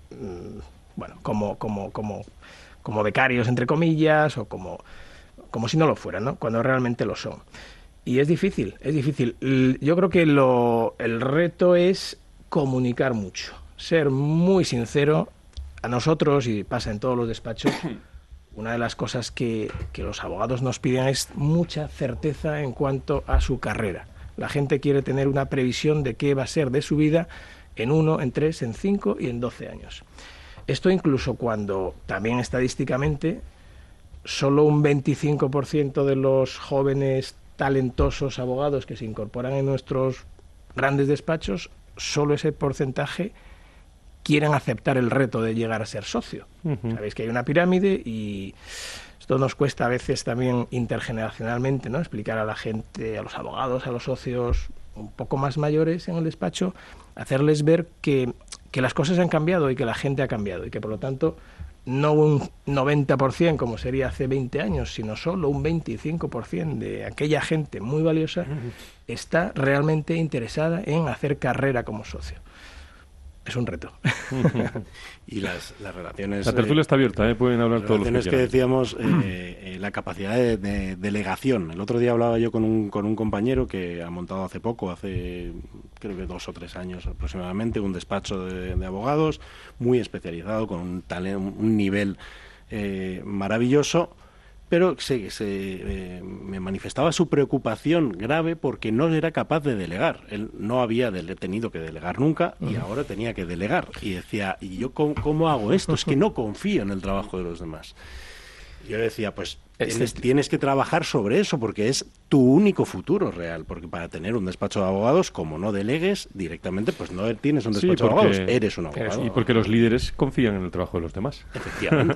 bueno, como, como, como, como becarios, entre comillas, o como, como si no lo fueran, ¿no? Cuando realmente lo son. Y es difícil, es difícil. Yo creo que lo, el reto es comunicar mucho, ser muy sincero. A nosotros, y pasa en todos los despachos, una de las cosas que, que los abogados nos piden es mucha certeza en cuanto a su carrera. La gente quiere tener una previsión de qué va a ser de su vida en uno, en tres, en cinco y en doce años. Esto incluso cuando también estadísticamente solo un veinticinco por ciento de los jóvenes talentosos abogados que se incorporan en nuestros grandes despachos, solo ese porcentaje quieren aceptar el reto de llegar a ser socio. Uh-huh. Sabéis que hay una pirámide y esto nos cuesta a veces también intergeneracionalmente, ¿no? Explicar a la gente, a los abogados, a los socios un poco más mayores en el despacho, hacerles ver que, que las cosas han cambiado y que la gente ha cambiado y que, por lo tanto, no un noventa por ciento como sería hace veinte años, sino solo un veinticinco por ciento de aquella gente muy valiosa está realmente interesada en hacer carrera como socio. Es un reto. Y las, las relaciones... La tertulia eh, está abierta, ¿eh? Pueden hablar todos los que quieran. Las relaciones que decíamos, eh, eh, la capacidad de, de delegación. El otro día hablaba yo con un, con un compañero que ha montado hace poco, hace creo que dos o tres años aproximadamente, un despacho de, de abogados muy especializado, con un, talento, un nivel eh, maravilloso, pero se, se, eh, me manifestaba su preocupación grave porque no era capaz de delegar. Él no había dele- tenido que delegar nunca y uh-huh. ahora tenía que delegar. Y decía, ¿y yo cómo, cómo hago esto? Es que no confío en el trabajo de los demás. Yo le decía, pues tienes, tienes que trabajar sobre eso porque es tu único futuro real. Porque para tener un despacho de abogados, como no delegues directamente, pues no tienes un despacho sí, porque, de abogados, eres un abogado. Y porque los líderes confían en el trabajo de los demás. Efectivamente.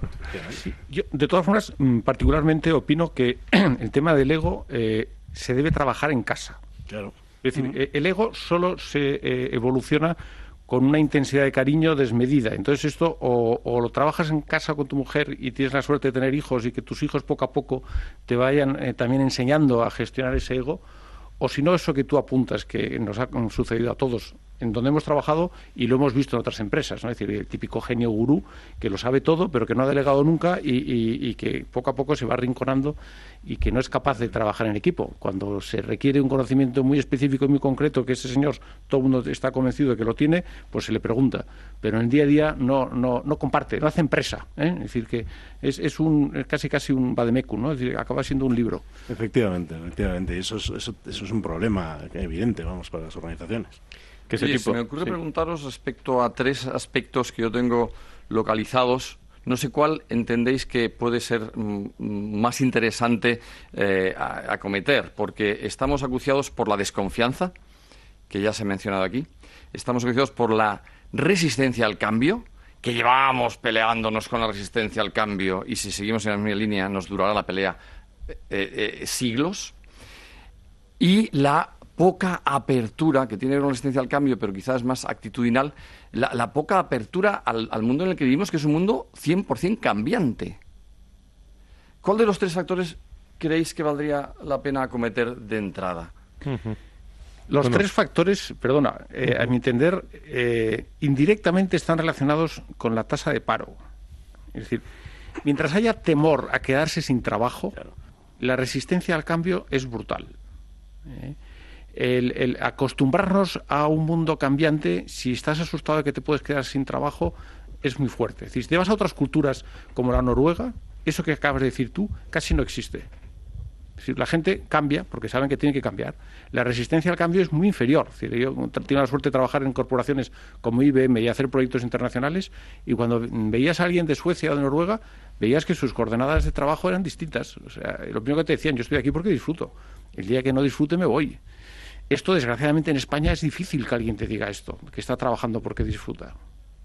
Sí, yo, de todas formas, particularmente opino que el tema del ego eh, se debe trabajar en casa. Claro. Es decir, uh-huh. el ego solo se eh, evoluciona con una intensidad de cariño desmedida. Entonces esto o, o lo trabajas en casa con tu mujer y tienes la suerte de tener hijos y que tus hijos poco a poco te vayan eh, también enseñando a gestionar ese ego, o si no, eso que tú apuntas, que nos ha sucedido a todos, en donde hemos trabajado y lo hemos visto en otras empresas, ¿no? Es decir, el típico genio gurú que lo sabe todo, pero que no ha delegado nunca y, y, y que poco a poco se va arrinconando y que no es capaz de trabajar en equipo. Cuando se requiere un conocimiento muy específico y muy concreto, que ese señor, todo el mundo está convencido de que lo tiene, pues se le pregunta. Pero en el día a día no, no, no comparte, no hace empresa, ¿eh? Es decir, que es, es un es casi casi un vademecum, ¿no? Es decir, acaba siendo un libro. Efectivamente, efectivamente. Eso es, eso, eso es un problema evidente, vamos, para las organizaciones. Que sí, se me ocurre sí. preguntaros respecto a tres aspectos que yo tengo localizados. No sé cuál entendéis que puede ser mm, más interesante eh, a, acometer, porque estamos acuciados por la desconfianza, que ya se ha mencionado aquí. Estamos acuciados por la resistencia al cambio, que llevamos peleándonos con la resistencia al cambio, y si seguimos en la misma línea nos durará la pelea eh, eh, siglos. Y la poca apertura, que tiene resistencia al cambio, pero quizás más actitudinal, la, la poca apertura al, al mundo en el que vivimos, que es un mundo cien por ciento cambiante. ¿Cuál de los tres factores creéis que valdría la pena acometer de entrada? Uh-huh. Los bueno. tres factores, perdona, eh, a mi entender, eh, indirectamente están relacionados con la tasa de paro. Es decir, mientras haya temor a quedarse sin trabajo, claro, la resistencia al cambio es brutal. ¿eh? El, el acostumbrarnos a un mundo cambiante, si estás asustado de que te puedes quedar sin trabajo, es muy fuerte. Es decir, si te vas a otras culturas como la Noruega, eso que acabas de decir tú casi no existe. Es decir, la gente cambia porque saben que tiene que cambiar. La resistencia al cambio es muy inferior. Es decir, yo tengo la suerte de trabajar en corporaciones como I B M y hacer proyectos internacionales, y cuando veías a alguien de Suecia o de Noruega, veías que sus coordenadas de trabajo eran distintas. O sea, lo primero que te decían, yo estoy aquí porque disfruto. El día que no disfrute me voy. Esto, desgraciadamente, en España es difícil que alguien te diga esto, que está trabajando porque disfruta.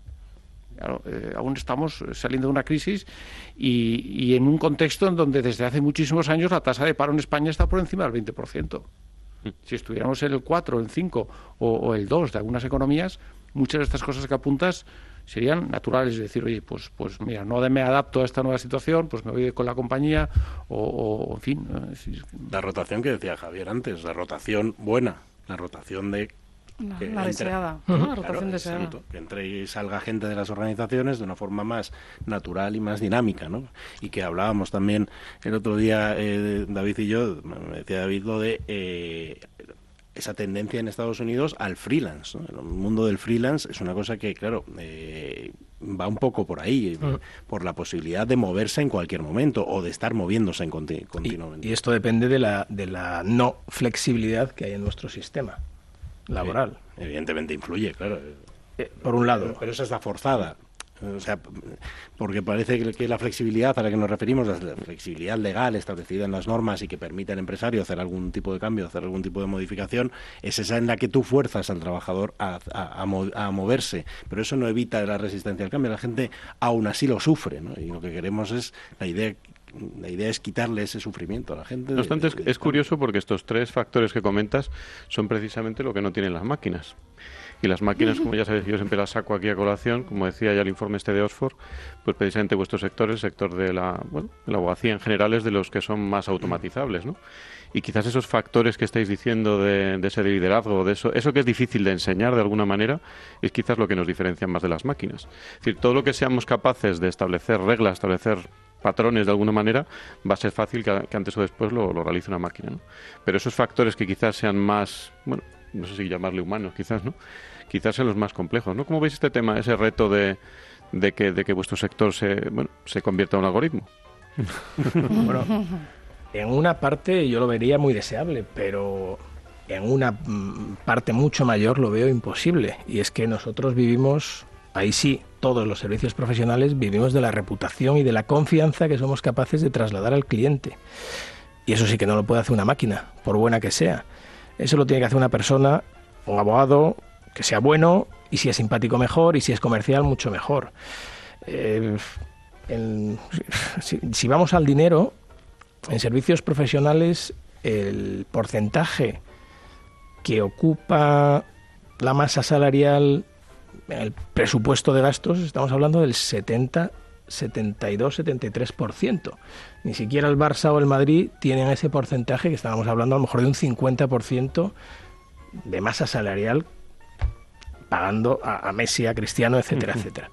Claro, eh, aún estamos saliendo de una crisis y, y en un contexto en donde desde hace muchísimos años la tasa de paro en España está por encima del veinte por ciento. Si estuviéramos en el cuatro, el cinco o, o el dos de algunas economías, muchas de estas cosas que apuntas serían naturales. Es decir, oye, pues, pues mira, no me adapto a esta nueva situación, pues me voy con la compañía o, o en fin. La rotación que decía Javier antes, la rotación buena, la rotación de... La, que la entre, deseada, uh-huh, ¿no? La rotación claro, deseada. Exacto, que entre y salga gente de las organizaciones de una forma más natural y más dinámica, ¿no? Y que hablábamos también el otro día, eh, David y yo, me decía David lo de eh, esa tendencia en Estados Unidos al freelance, ¿no? El mundo del freelance es una cosa que, claro, eh, va un poco por ahí, uh-huh, por la posibilidad de moverse en cualquier momento o de estar moviéndose en conti- continuamente. Y, y esto depende de la, de la no flexibilidad que hay en nuestro sistema laboral. Sí, evidentemente influye, claro. Eh, por un lado. Pero, pero esa es la forzada. O sea, porque parece que, que la flexibilidad a la que nos referimos, la flexibilidad legal establecida en las normas y que permite al empresario hacer algún tipo de cambio, hacer algún tipo de modificación, es esa en la que tú fuerzas al trabajador a, a, a, mo- a moverse. Pero eso no evita la resistencia al cambio. La gente aún así lo sufre, ¿no? Y lo que queremos es, la idea La idea es quitarle ese sufrimiento a la gente. No obstante, de, de, es, es curioso porque estos tres factores que comentas son precisamente lo que no tienen las máquinas. Y las máquinas, como ya sabéis, yo siempre las saco aquí a colación, como decía ya el informe este de Oxford, pues precisamente vuestro sector, el sector de la, bueno, de la abogacía en general, es de los que son más automatizables, ¿no? Y quizás esos factores que estáis diciendo de, de ese liderazgo, de eso, eso que es difícil de enseñar de alguna manera, es quizás lo que nos diferencia más de las máquinas. Es decir, todo lo que seamos capaces de establecer reglas, establecer patrones de alguna manera, va a ser fácil que, que antes o después lo, lo realice una máquina, ¿no? Pero esos factores que quizás sean más, bueno, no sé si llamarle humanos, quizás, ¿no? Quizás sean los más complejos, ¿no? ¿Cómo veis este tema, ese reto de, de que de que vuestro sector se, bueno, se convierta en un algoritmo? Bueno, en una parte yo lo vería muy deseable, pero en una mm, parte mucho mayor lo veo imposible. Y es que nosotros vivimos, ahí sí, todos los servicios profesionales vivimos de la reputación y de la confianza que somos capaces de trasladar al cliente. Y eso sí que no lo puede hacer una máquina, por buena que sea. Eso lo tiene que hacer una persona, un abogado, que sea bueno, y si es simpático mejor, y si es comercial mucho mejor. Eh, en, si, si vamos al dinero, en servicios profesionales el porcentaje que ocupa la masa salarial, el presupuesto de gastos, estamos hablando del setenta, setenta y dos, setenta y tres por ciento. Ni siquiera el Barça o el Madrid tienen ese porcentaje, que estábamos hablando a lo mejor de un cincuenta por ciento de masa salarial pagando a, a Messi, a Cristiano, etcétera, uh-huh. etcétera.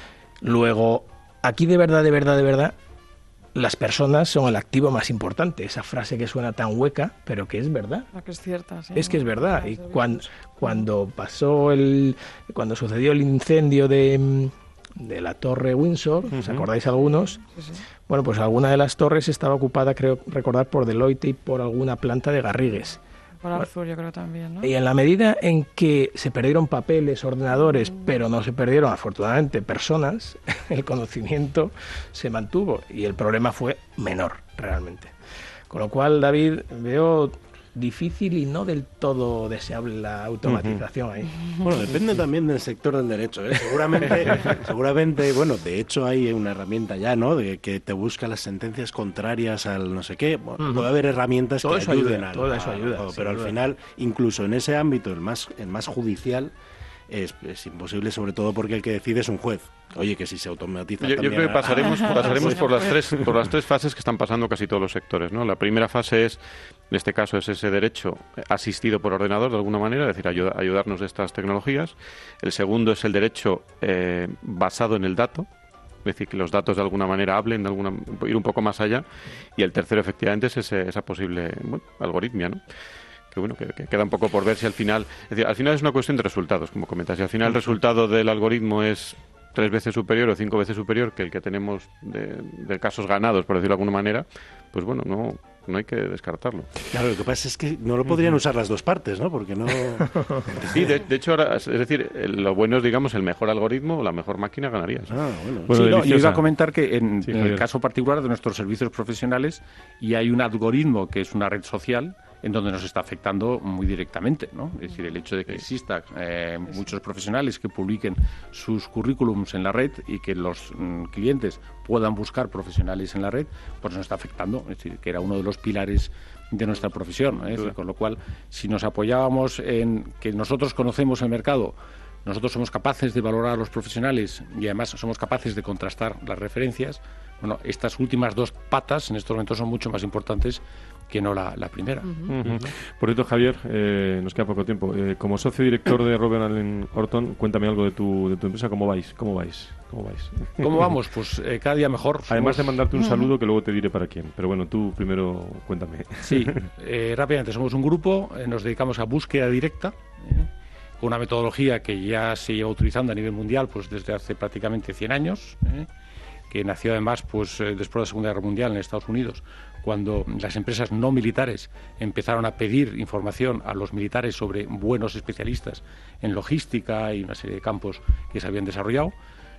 Luego, aquí de verdad, de verdad, de verdad, las personas son el activo más importante. Esa frase que suena tan hueca, pero que es verdad. La que es cierta, sí. Es que es verdad. Y cuando, cuando pasó el, cuando sucedió el incendio de, de la Torre Windsor, uh-huh. ¿os acordáis algunos? Sí, sí. Bueno, pues alguna de las torres estaba ocupada, creo recordar, por Deloitte y por alguna planta de Garrigues. Por Arthur, yo creo también, ¿no? Y en la medida en que se perdieron papeles, ordenadores, mm. pero no se perdieron, afortunadamente, personas, el conocimiento se mantuvo y el problema fue menor, realmente. Con lo cual, David, veo difícil y no del todo deseable la automatización ahí. Bueno, depende también del sector del derecho, ¿eh? Seguramente, seguramente, bueno, de hecho hay una herramienta ya, ¿no? De que te busca las sentencias contrarias al no sé qué. Bueno, uh-huh. puede haber herramientas todo que eso ayuden ayuda, al, todo eso ayuda, a, a, pero al duda. Final, incluso en ese ámbito, el más, el más judicial, es, es imposible, sobre todo porque el que decide es un juez. Oye, que si se automatiza yo, también... Yo creo que pasaremos, pasaremos por, las tres, por las tres fases que están pasando casi todos los sectores, ¿no? La primera fase es, en este caso, es ese derecho asistido por ordenador, de alguna manera, es decir, ayuda, ayudarnos de estas tecnologías. El segundo es el derecho eh, basado en el dato, es decir, que los datos de alguna manera hablen, de alguna, ir un poco más allá. Y el tercero, efectivamente, es ese, esa posible bueno, algoritmia, ¿no? Que bueno, que, que queda un poco por ver si al final... Es decir, al final es una cuestión de resultados, como comentas. Si al final el resultado del algoritmo es tres veces superior o cinco veces superior que el que tenemos de, de casos ganados, por decirlo de alguna manera, pues bueno, no... no hay que descartarlo. Claro, lo que pasa es que no lo podrían usar las dos partes, ¿no? Porque no... Sí, de, de hecho, ahora, es decir, lo bueno es, digamos, el mejor algoritmo o la mejor máquina ganaría. ¿Sí? Ah, bueno. Bueno, sí, no, yo iba a comentar que en, sí, en el caso particular de nuestros servicios profesionales, y hay un algoritmo que es una red social en donde nos está afectando muy directamente, ¿no? Es decir, el hecho de que exista eh, muchos profesionales que publiquen sus currículums en la red y que los mm, clientes puedan buscar profesionales en la red, pues nos está afectando. Es decir, que era uno de los pilares de nuestra profesión, ¿eh? Es decir, con lo cual, si nos apoyábamos en que nosotros conocemos el mercado, nosotros somos capaces de valorar a los profesionales y además somos capaces de contrastar las referencias, bueno, estas últimas dos patas en estos momentos son mucho más importantes que no la, la primera. Uh-huh. Uh-huh. Por cierto, Javier, eh, nos queda poco tiempo. Eh, como socio director de Robert Allen Orton, cuéntame algo de tu, de tu empresa. ¿Cómo vais? ¿Cómo vais? ¿Cómo vais? ¿Cómo vamos? Pues eh, cada día mejor. Somos... Además de mandarte un saludo que luego te diré para quién. Pero bueno, tú primero cuéntame. Sí, eh, rápidamente. Somos un grupo, eh, nos dedicamos a búsqueda directa, eh, con una metodología que ya se lleva utilizando a nivel mundial pues desde hace prácticamente cien años, eh, que nació además pues eh, después de la Segunda Guerra Mundial en Estados Unidos, cuando las empresas no militares empezaron a pedir información a los militares sobre buenos especialistas en logística y una serie de campos que se habían desarrollado.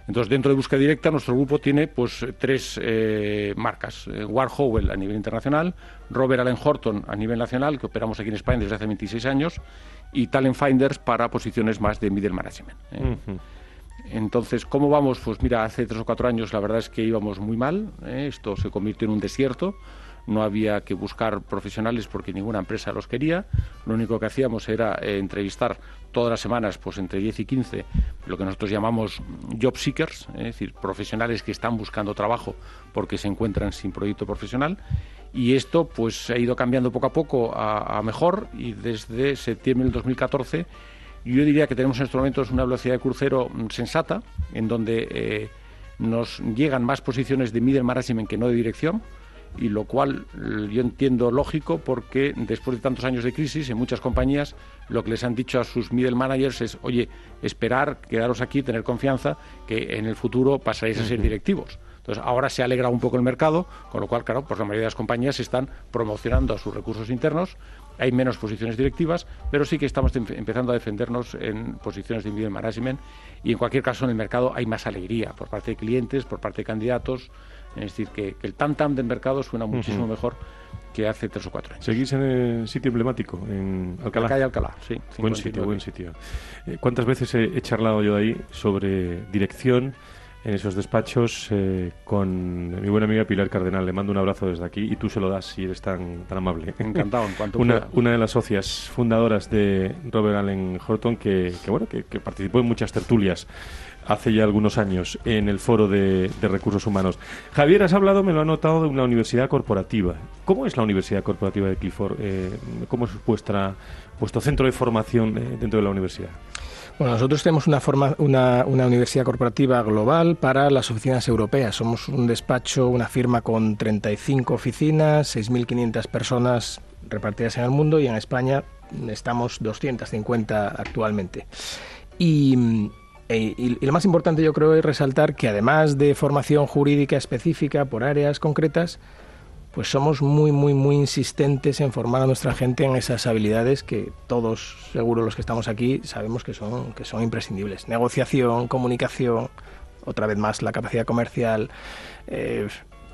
Entonces, dentro de búsqueda directa, nuestro grupo tiene pues tres eh, marcas. Eh, Ward Howell a nivel internacional, Robert Allen Horton a nivel nacional, que operamos aquí en España desde hace veintiséis años, y Talent Finders para posiciones más de middle management. ¿eh? Uh-huh. Entonces, ¿cómo vamos? Pues mira, hace tres o cuatro años la verdad es que íbamos muy mal. ¿eh? Esto se convirtió en un desierto. No había que buscar profesionales porque ninguna empresa los quería. Lo único que hacíamos era eh, entrevistar todas las semanas, pues entre diez y quince, lo que nosotros llamamos job seekers, es decir, profesionales que están buscando trabajo porque se encuentran sin proyecto profesional. Y esto pues ha ido cambiando poco a poco a, a mejor, y desde septiembre del dos mil catorce yo diría que tenemos en estos momentos una velocidad de crucero sensata, en donde eh, nos llegan más posiciones de middle management que no de dirección, y lo cual yo entiendo lógico, porque después de tantos años de crisis en muchas compañías lo que les han dicho a sus middle managers es: oye, esperar, quedaros aquí, tener confianza, que en el futuro pasaréis a ser directivos. Entonces ahora se ha alegrado un poco el mercado, con lo cual, claro, pues la mayoría de las compañías están promocionando a sus recursos internos, hay menos posiciones directivas, pero sí que estamos em- empezando a defendernos en posiciones de middle management, y en cualquier caso en el mercado hay más alegría por parte de clientes, por parte de candidatos. Es decir, que, que el tam-tam del mercado suena muchísimo uh-huh. mejor que hace tres o cuatro años. ¿Seguís en el sitio emblemático, en Alcalá? La calle Alcalá, sí. Buen sitio, buen sitio. Eh, ¿Cuántas veces he, he charlado yo ahí sobre dirección en esos despachos eh, con mi buena amiga Pilar Cardenal? Le mando un abrazo desde aquí, y tú se lo das si eres tan, tan amable. Encantado, en cuanto una, pueda. Una de las socias fundadoras de Robert Allen Horton, que, que, bueno, que, que participó en muchas tertulias hace ya algunos años en el Foro de, de Recursos Humanos. Javier, has hablado, me lo ha notado, de una universidad corporativa. ¿Cómo es la universidad corporativa de Clifford? Eh, ¿Cómo es vuestra, vuestro centro de formación eh, dentro de la universidad? Bueno, nosotros tenemos una, forma, una, una universidad corporativa global para las oficinas europeas. Somos un despacho, una firma con treinta y cinco oficinas, seis mil quinientas personas repartidas en el mundo, y en España estamos doscientas cincuenta actualmente. Y... Y, y lo más importante, yo creo, es resaltar que además de formación jurídica específica por áreas concretas, pues somos muy, muy, muy insistentes en formar a nuestra gente en esas habilidades que todos, seguro los que estamos aquí, sabemos que son, que son imprescindibles. Negociación, comunicación, otra vez más la capacidad comercial, eh,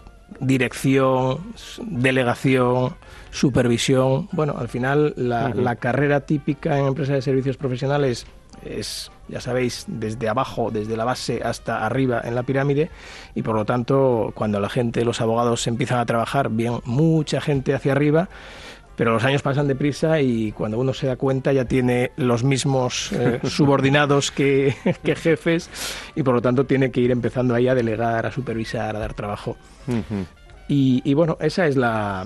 dirección, delegación, supervisión. Bueno, al final la, uh-huh. la carrera típica en empresas de servicios profesionales es, ya sabéis, desde abajo, desde la base hasta arriba en la pirámide, y por lo tanto, cuando la gente, los abogados empiezan a trabajar, bien, mucha gente hacia arriba, pero los años pasan deprisa y cuando uno se da cuenta ya tiene los mismos eh, subordinados que, que jefes, y por lo tanto tiene que ir empezando ahí a delegar, a supervisar, a dar trabajo. Uh-huh. Y, y bueno, esa es la...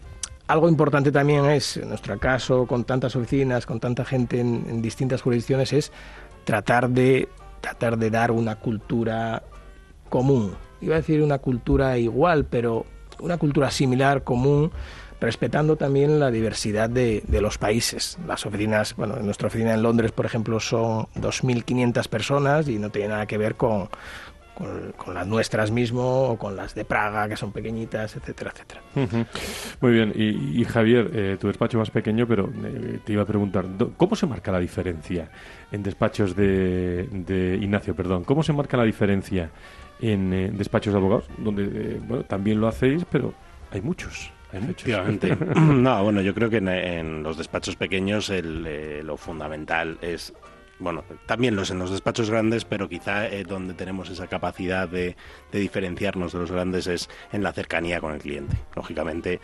Algo importante también es, en nuestro caso, con tantas oficinas, con tanta gente en, en distintas jurisdicciones, es tratar de, tratar de dar una cultura común. Iba a decir una cultura igual, pero una cultura similar, común, respetando también la diversidad de, de los países. Las oficinas, bueno, nuestra oficina en Londres, por ejemplo, son dos mil quinientas personas y no tiene nada que ver con... Con, con las nuestras mismo, o con las de Praga, que son pequeñitas, etcétera, etcétera. Uh-huh. Muy bien. Y, y Javier, eh, tu despacho más pequeño, pero eh, te iba a preguntar, ¿cómo se marca la diferencia en despachos de, de Ignacio, perdón, cómo se marca la diferencia en eh, despachos de abogados, donde, eh, bueno, también lo hacéis, pero hay muchos? Efectivamente. No, bueno, yo creo que en, en los despachos pequeños el, eh, lo fundamental es... Bueno, también los en los despachos grandes, pero quizá eh, donde tenemos esa capacidad de, de diferenciarnos de los grandes es en la cercanía con el cliente. Lógicamente,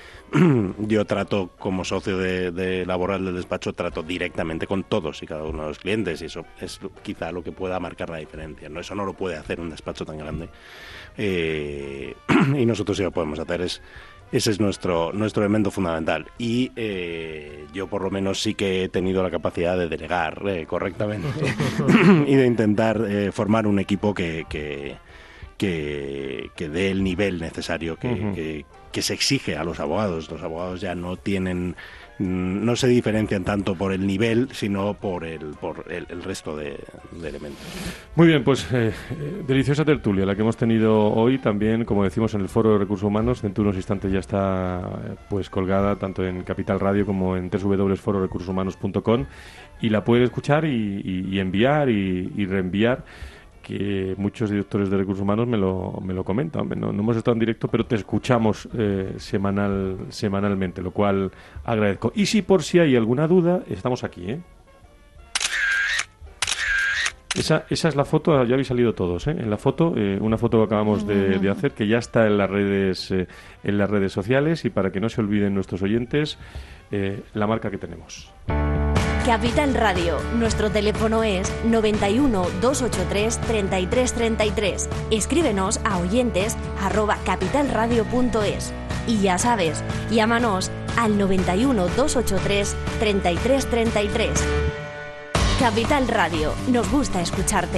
yo trato como socio de, de laboral del despacho, trato directamente con todos y cada uno de los clientes, y eso es quizá lo que pueda marcar la diferencia. No, eso no lo puede hacer un despacho tan grande. Eh, y nosotros sí lo podemos hacer, es... Ese es nuestro nuestro elemento fundamental. Y eh, yo por lo menos sí que he tenido la capacidad de delegar eh, correctamente y de intentar eh, formar un equipo que, que, que, que dé el nivel necesario que, uh-huh. que, que se exige a los abogados. Los abogados ya no tienen... no se diferencian tanto por el nivel, sino por el por el, el resto de, de elementos. Muy bien, pues eh, deliciosa tertulia la que hemos tenido hoy también, como decimos, en el Foro de Recursos Humanos. Dentro de unos instantes ya está pues colgada tanto en Capital Radio como en doble u doble u doble u punto foro recursos humanos punto com, y la pueden escuchar y, y, y enviar y, y reenviar. que muchos directores de recursos humanos me lo, me lo comentan. No, no hemos estado en directo, pero te escuchamos eh, semanal, semanalmente, lo cual agradezco. Y si por si hay alguna duda, estamos aquí, ¿eh? Esa, esa es la foto, ya habéis salido todos, ¿eh? En la foto, eh, una foto que acabamos de, de hacer, que ya está en las redes, eh, en las redes sociales, y para que no se olviden nuestros oyentes, eh, la marca que tenemos. Capital Radio. Nuestro teléfono es noventa y uno, doscientos ochenta y tres, treinta y tres treinta y tres. Escríbenos a oyentes arroba capitalradio punto es. Y ya sabes, llámanos al noventa y uno, doscientos ochenta y tres, treinta y tres treinta y tres. Capital Radio. Nos gusta escucharte.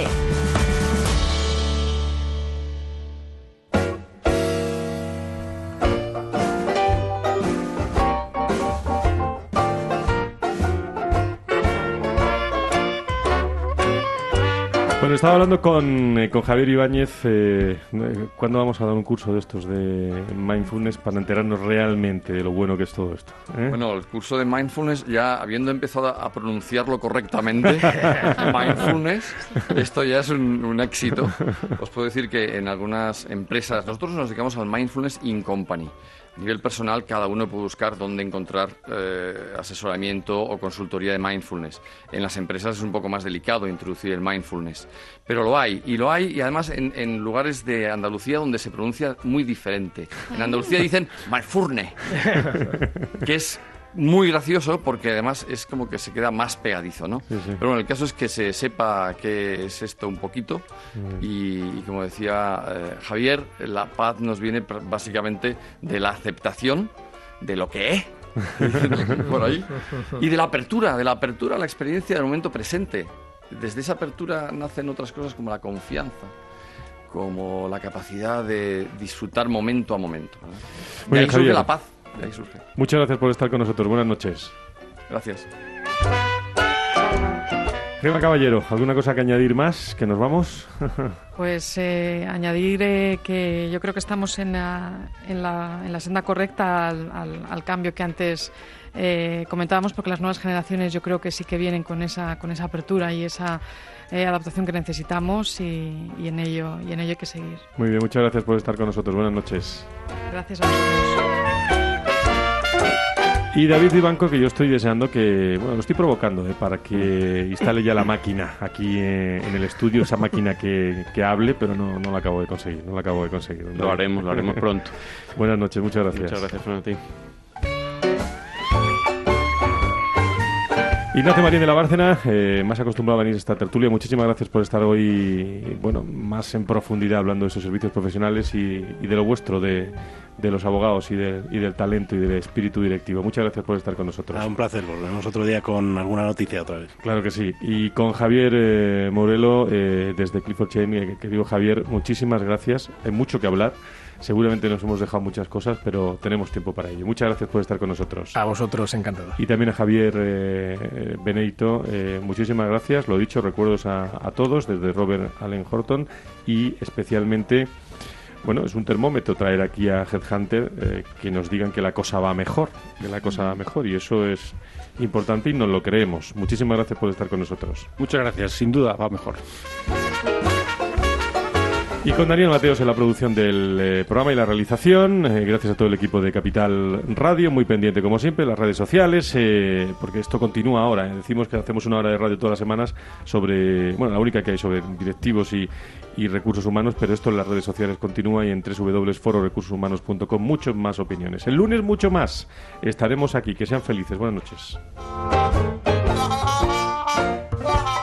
Bueno, estaba hablando con, eh, con Javier Ibáñez. Eh, ¿Cuándo vamos a dar un curso de estos de mindfulness para enterarnos realmente de lo bueno que es todo esto? ¿eh? Bueno, el curso de mindfulness, ya habiendo empezado a pronunciarlo correctamente, mindfulness, esto ya es un, un éxito. Os puedo decir que en algunas empresas, nosotros nos dedicamos al Mindfulness in Company. A nivel personal, cada uno puede buscar dónde encontrar eh, asesoramiento o consultoría de mindfulness. En las empresas es un poco más delicado introducir el mindfulness, pero lo hay, y lo hay, y además en, en lugares de Andalucía donde se pronuncia muy diferente. En Andalucía dicen mindfulness, que es muy gracioso porque además es como que se queda más pegadizo, ¿no? Sí, sí. Pero bueno, el caso es que se sepa qué es esto un poquito mm. y, y como decía eh, Javier, la paz nos viene básicamente de la aceptación de lo que es por ahí y de la apertura, de la apertura a la experiencia del momento presente. Desde esa apertura nacen otras cosas como la confianza, como la capacidad de disfrutar momento a momento, ¿no? De ahí surge la paz. Ahí surge. Muchas gracias por estar con nosotros. Buenas noches. Gracias. Rima Caballero, ¿alguna cosa que añadir más? ¿Que nos vamos? Pues eh, añadir eh, que yo creo que estamos en la, en la, en la senda correcta al, al, al cambio que antes eh, comentábamos, porque las nuevas generaciones yo creo que sí que vienen con esa, con esa apertura y esa eh, adaptación que necesitamos, y, y, en ello, y en ello hay que seguir. Muy bien, muchas gracias por estar con nosotros. Buenas noches. Gracias a vosotros. Y David Vivanco, que yo estoy deseando que, bueno, lo estoy provocando, ¿eh? para que instale ya la máquina aquí eh, en el estudio, esa máquina que, que hable, pero no, no la acabo de conseguir, no la acabo de conseguir. Lo David. haremos, lo haremos pronto. Buenas noches, muchas gracias. Muchas gracias, Fran, a ti. Ignacio Marín de la Bárcena, eh, más acostumbrado a venir a esta tertulia, muchísimas gracias por estar hoy, bueno, más en profundidad hablando de esos servicios profesionales y, y de lo vuestro, de, de los abogados y, de, y del talento y del espíritu directivo. Muchas gracias por estar con nosotros. Ah, un placer, volvemos otro día con alguna noticia otra vez. Claro que sí. Y con Javier eh, Morelo, eh, desde Clifford Chain, eh, querido Javier, muchísimas gracias. Hay mucho que hablar. Seguramente nos hemos dejado muchas cosas, pero tenemos tiempo para ello. Muchas gracias por estar con nosotros. A vosotros, encantado. Y también a Javier eh, Benedito, eh, muchísimas gracias. Lo dicho, recuerdos a, a todos, desde Robert Allen Horton, y especialmente, bueno, es un termómetro traer aquí a Headhunter, eh, que nos digan que la cosa va mejor, que la cosa va mejor, y eso es importante y nos lo creemos. Muchísimas gracias por estar con nosotros. Muchas gracias, sin duda va mejor. Y con Daniel Mateos en la producción del eh, programa y la realización, eh, gracias a todo el equipo de Capital Radio, muy pendiente como siempre, las redes sociales, eh, porque esto continúa ahora. Eh. Decimos que hacemos una hora de radio todas las semanas sobre, bueno, la única que hay sobre directivos y, y recursos humanos, pero esto en las redes sociales continúa, y en doble u doble u doble u punto foro recursos humanos punto com muchas más opiniones. El lunes mucho más. Estaremos aquí. Que sean felices. Buenas noches.